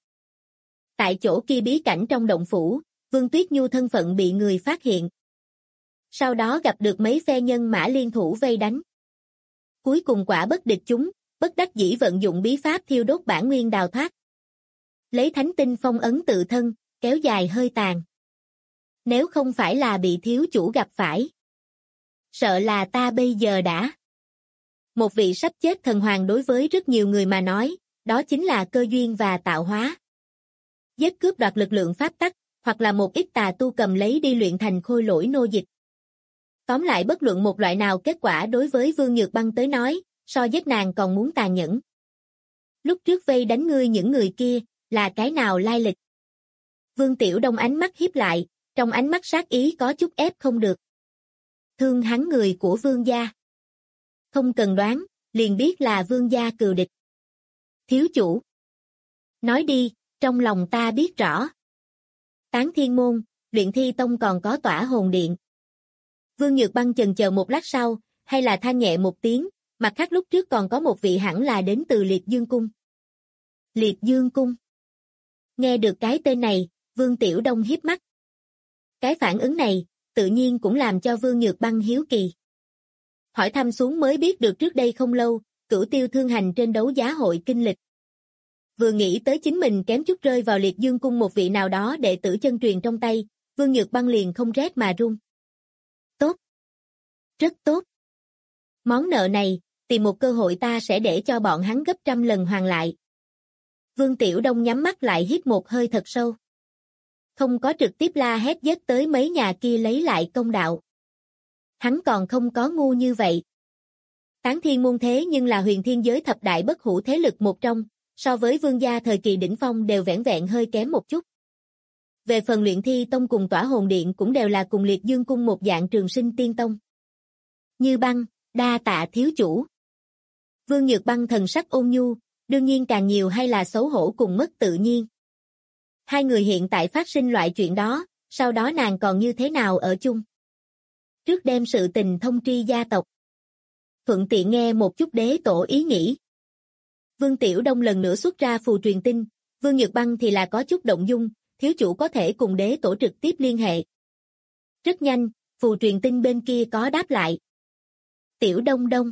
Tại chỗ kia bí cảnh trong động phủ, Vương Tuyết Nhu thân phận bị người phát hiện. Sau đó gặp được mấy phe nhân mã liên thủ vây đánh. Cuối cùng quả bất địch chúng, bất đắc dĩ vận dụng bí pháp thiêu đốt bản nguyên đào thoát. Lấy thánh tinh phong ấn tự thân, kéo dài hơi tàn. Nếu không phải là bị thiếu chủ gặp phải. Sợ là ta bây giờ đã. Một vị sắp chết thần hoàng đối với rất nhiều người mà nói, đó chính là cơ duyên và tạo hóa. Giết cướp đoạt lực lượng pháp tắc, hoặc là một ít tà tu cầm lấy đi luyện thành khôi lỗi nô dịch. Tóm lại bất luận một loại nào kết quả đối với Vương Nhược Băng tới nói, so giết nàng còn muốn tàn nhẫn. Lúc trước vây đánh ngươi những người kia, là cái nào lai lịch? Vương Tiểu Đông ánh mắt híp lại, trong ánh mắt sát ý có chút ép không được. Thương hắn người của Vương gia. Không cần đoán, liền biết là Vương gia cừu địch. Thiếu chủ. Nói đi, trong lòng ta biết rõ. Tán Thiên Môn, Luyện Thi Tông còn có Tỏa Hồn Điện. Vương Nhược Băng chần chờ một lát sau, hay là than nhẹ một tiếng, mặt khác lúc trước còn có một vị hẳn là đến từ Liệt Dương Cung. Liệt Dương Cung. Nghe được cái tên này, Vương Tiểu Đông hiếp mắt. Cái phản ứng này, tự nhiên cũng làm cho Vương Nhược Băng hiếu kỳ. Hỏi thăm xuống mới biết được trước đây không lâu, Cửu Tiêu thương hành trên đấu giá hội kinh lịch. Vừa nghĩ tới chính mình kém chút rơi vào Liệt Dương Cung một vị nào đó đệ tử chân truyền trong tay, Vương Nhược Băng liền không rét mà run. Tốt. Rất tốt. Món nợ này, tìm một cơ hội ta sẽ để cho bọn hắn gấp 100 lần hoàn lại. Vương Tiểu Đông nhắm mắt lại hít một hơi thật sâu. Không có trực tiếp la hét giết tới mấy nhà kia lấy lại công đạo. Hắn còn không có ngu như vậy. Tán Thiên Môn thế nhưng là huyền thiên giới thập đại bất hủ thế lực một trong, so với vương gia thời kỳ đỉnh phong đều vẻn vẹn hơi kém một chút. Về phần Luyện Thi Tông cùng Tỏa Hồn Điện cũng đều là cùng Liệt Dương Cung một dạng trường sinh tiên tông. Như Băng, đa tạ thiếu chủ. Vương Nhược Băng thần sắc ôn nhu, đương nhiên càng nhiều hay là xấu hổ cùng mất tự nhiên. Hai người hiện tại phát sinh loại chuyện đó, sau đó nàng còn như thế nào ở chung? Trước đem sự tình thông tri gia tộc. Thuận tiện nghe một chút đế tổ ý nghĩ. Vương Tiểu Đông lần nữa xuất ra phù truyền tin, Vương Nhược Băng thì là có chút động dung, thiếu chủ có thể cùng đế tổ trực tiếp liên hệ. Rất nhanh, phù truyền tin bên kia có đáp lại. Tiểu Đông Đông.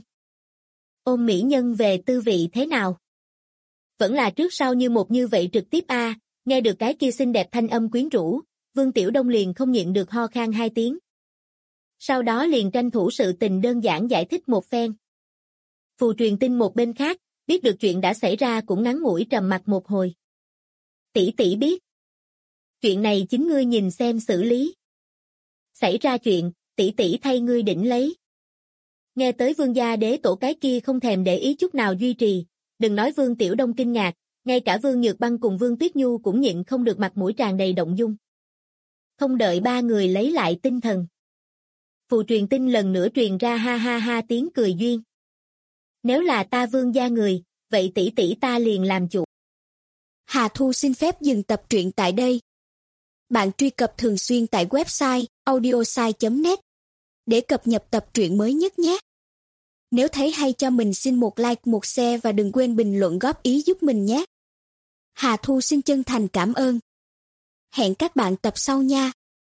Ôm mỹ nhân về tư vị thế nào? Vẫn là trước sau như một như vậy trực tiếp a. Nghe được cái kia xinh đẹp thanh âm quyến rũ, Vương Tiểu Đông liền không nhịn được ho khan 2 tiếng. Sau đó liền tranh thủ sự tình đơn giản giải thích một phen. Phù truyền tin một bên khác, biết được chuyện đã xảy ra cũng ngắn ngủi trầm mặc một hồi. Tỷ tỷ biết. Chuyện này chính ngươi nhìn xem xử lý. Xảy ra chuyện, tỷ tỷ thay ngươi đỉnh lấy. Nghe tới Vương gia đế tổ cái kia không thèm để ý chút nào duy trì, đừng nói Vương Tiểu Đông kinh ngạc, ngay cả Vương Nhược Băng cùng Vương Tuyết Nhu cũng nhịn không được mặt mũi tràn đầy động dung. Không đợi ba người lấy lại tinh thần. Phù truyền tin lần nữa truyền ra ha ha ha tiếng cười duyên. Nếu là ta Vương gia người, vậy tỷ tỷ ta liền làm chủ. Hà Thu xin phép dừng tập truyện tại đây. Bạn truy cập thường xuyên tại website audiosai.net để cập nhật tập truyện mới nhất nhé. Nếu thấy hay cho mình xin một like, một share và đừng quên bình luận góp ý giúp mình nhé. Hà Thu xin chân thành cảm ơn. Hẹn các bạn tập sau nha.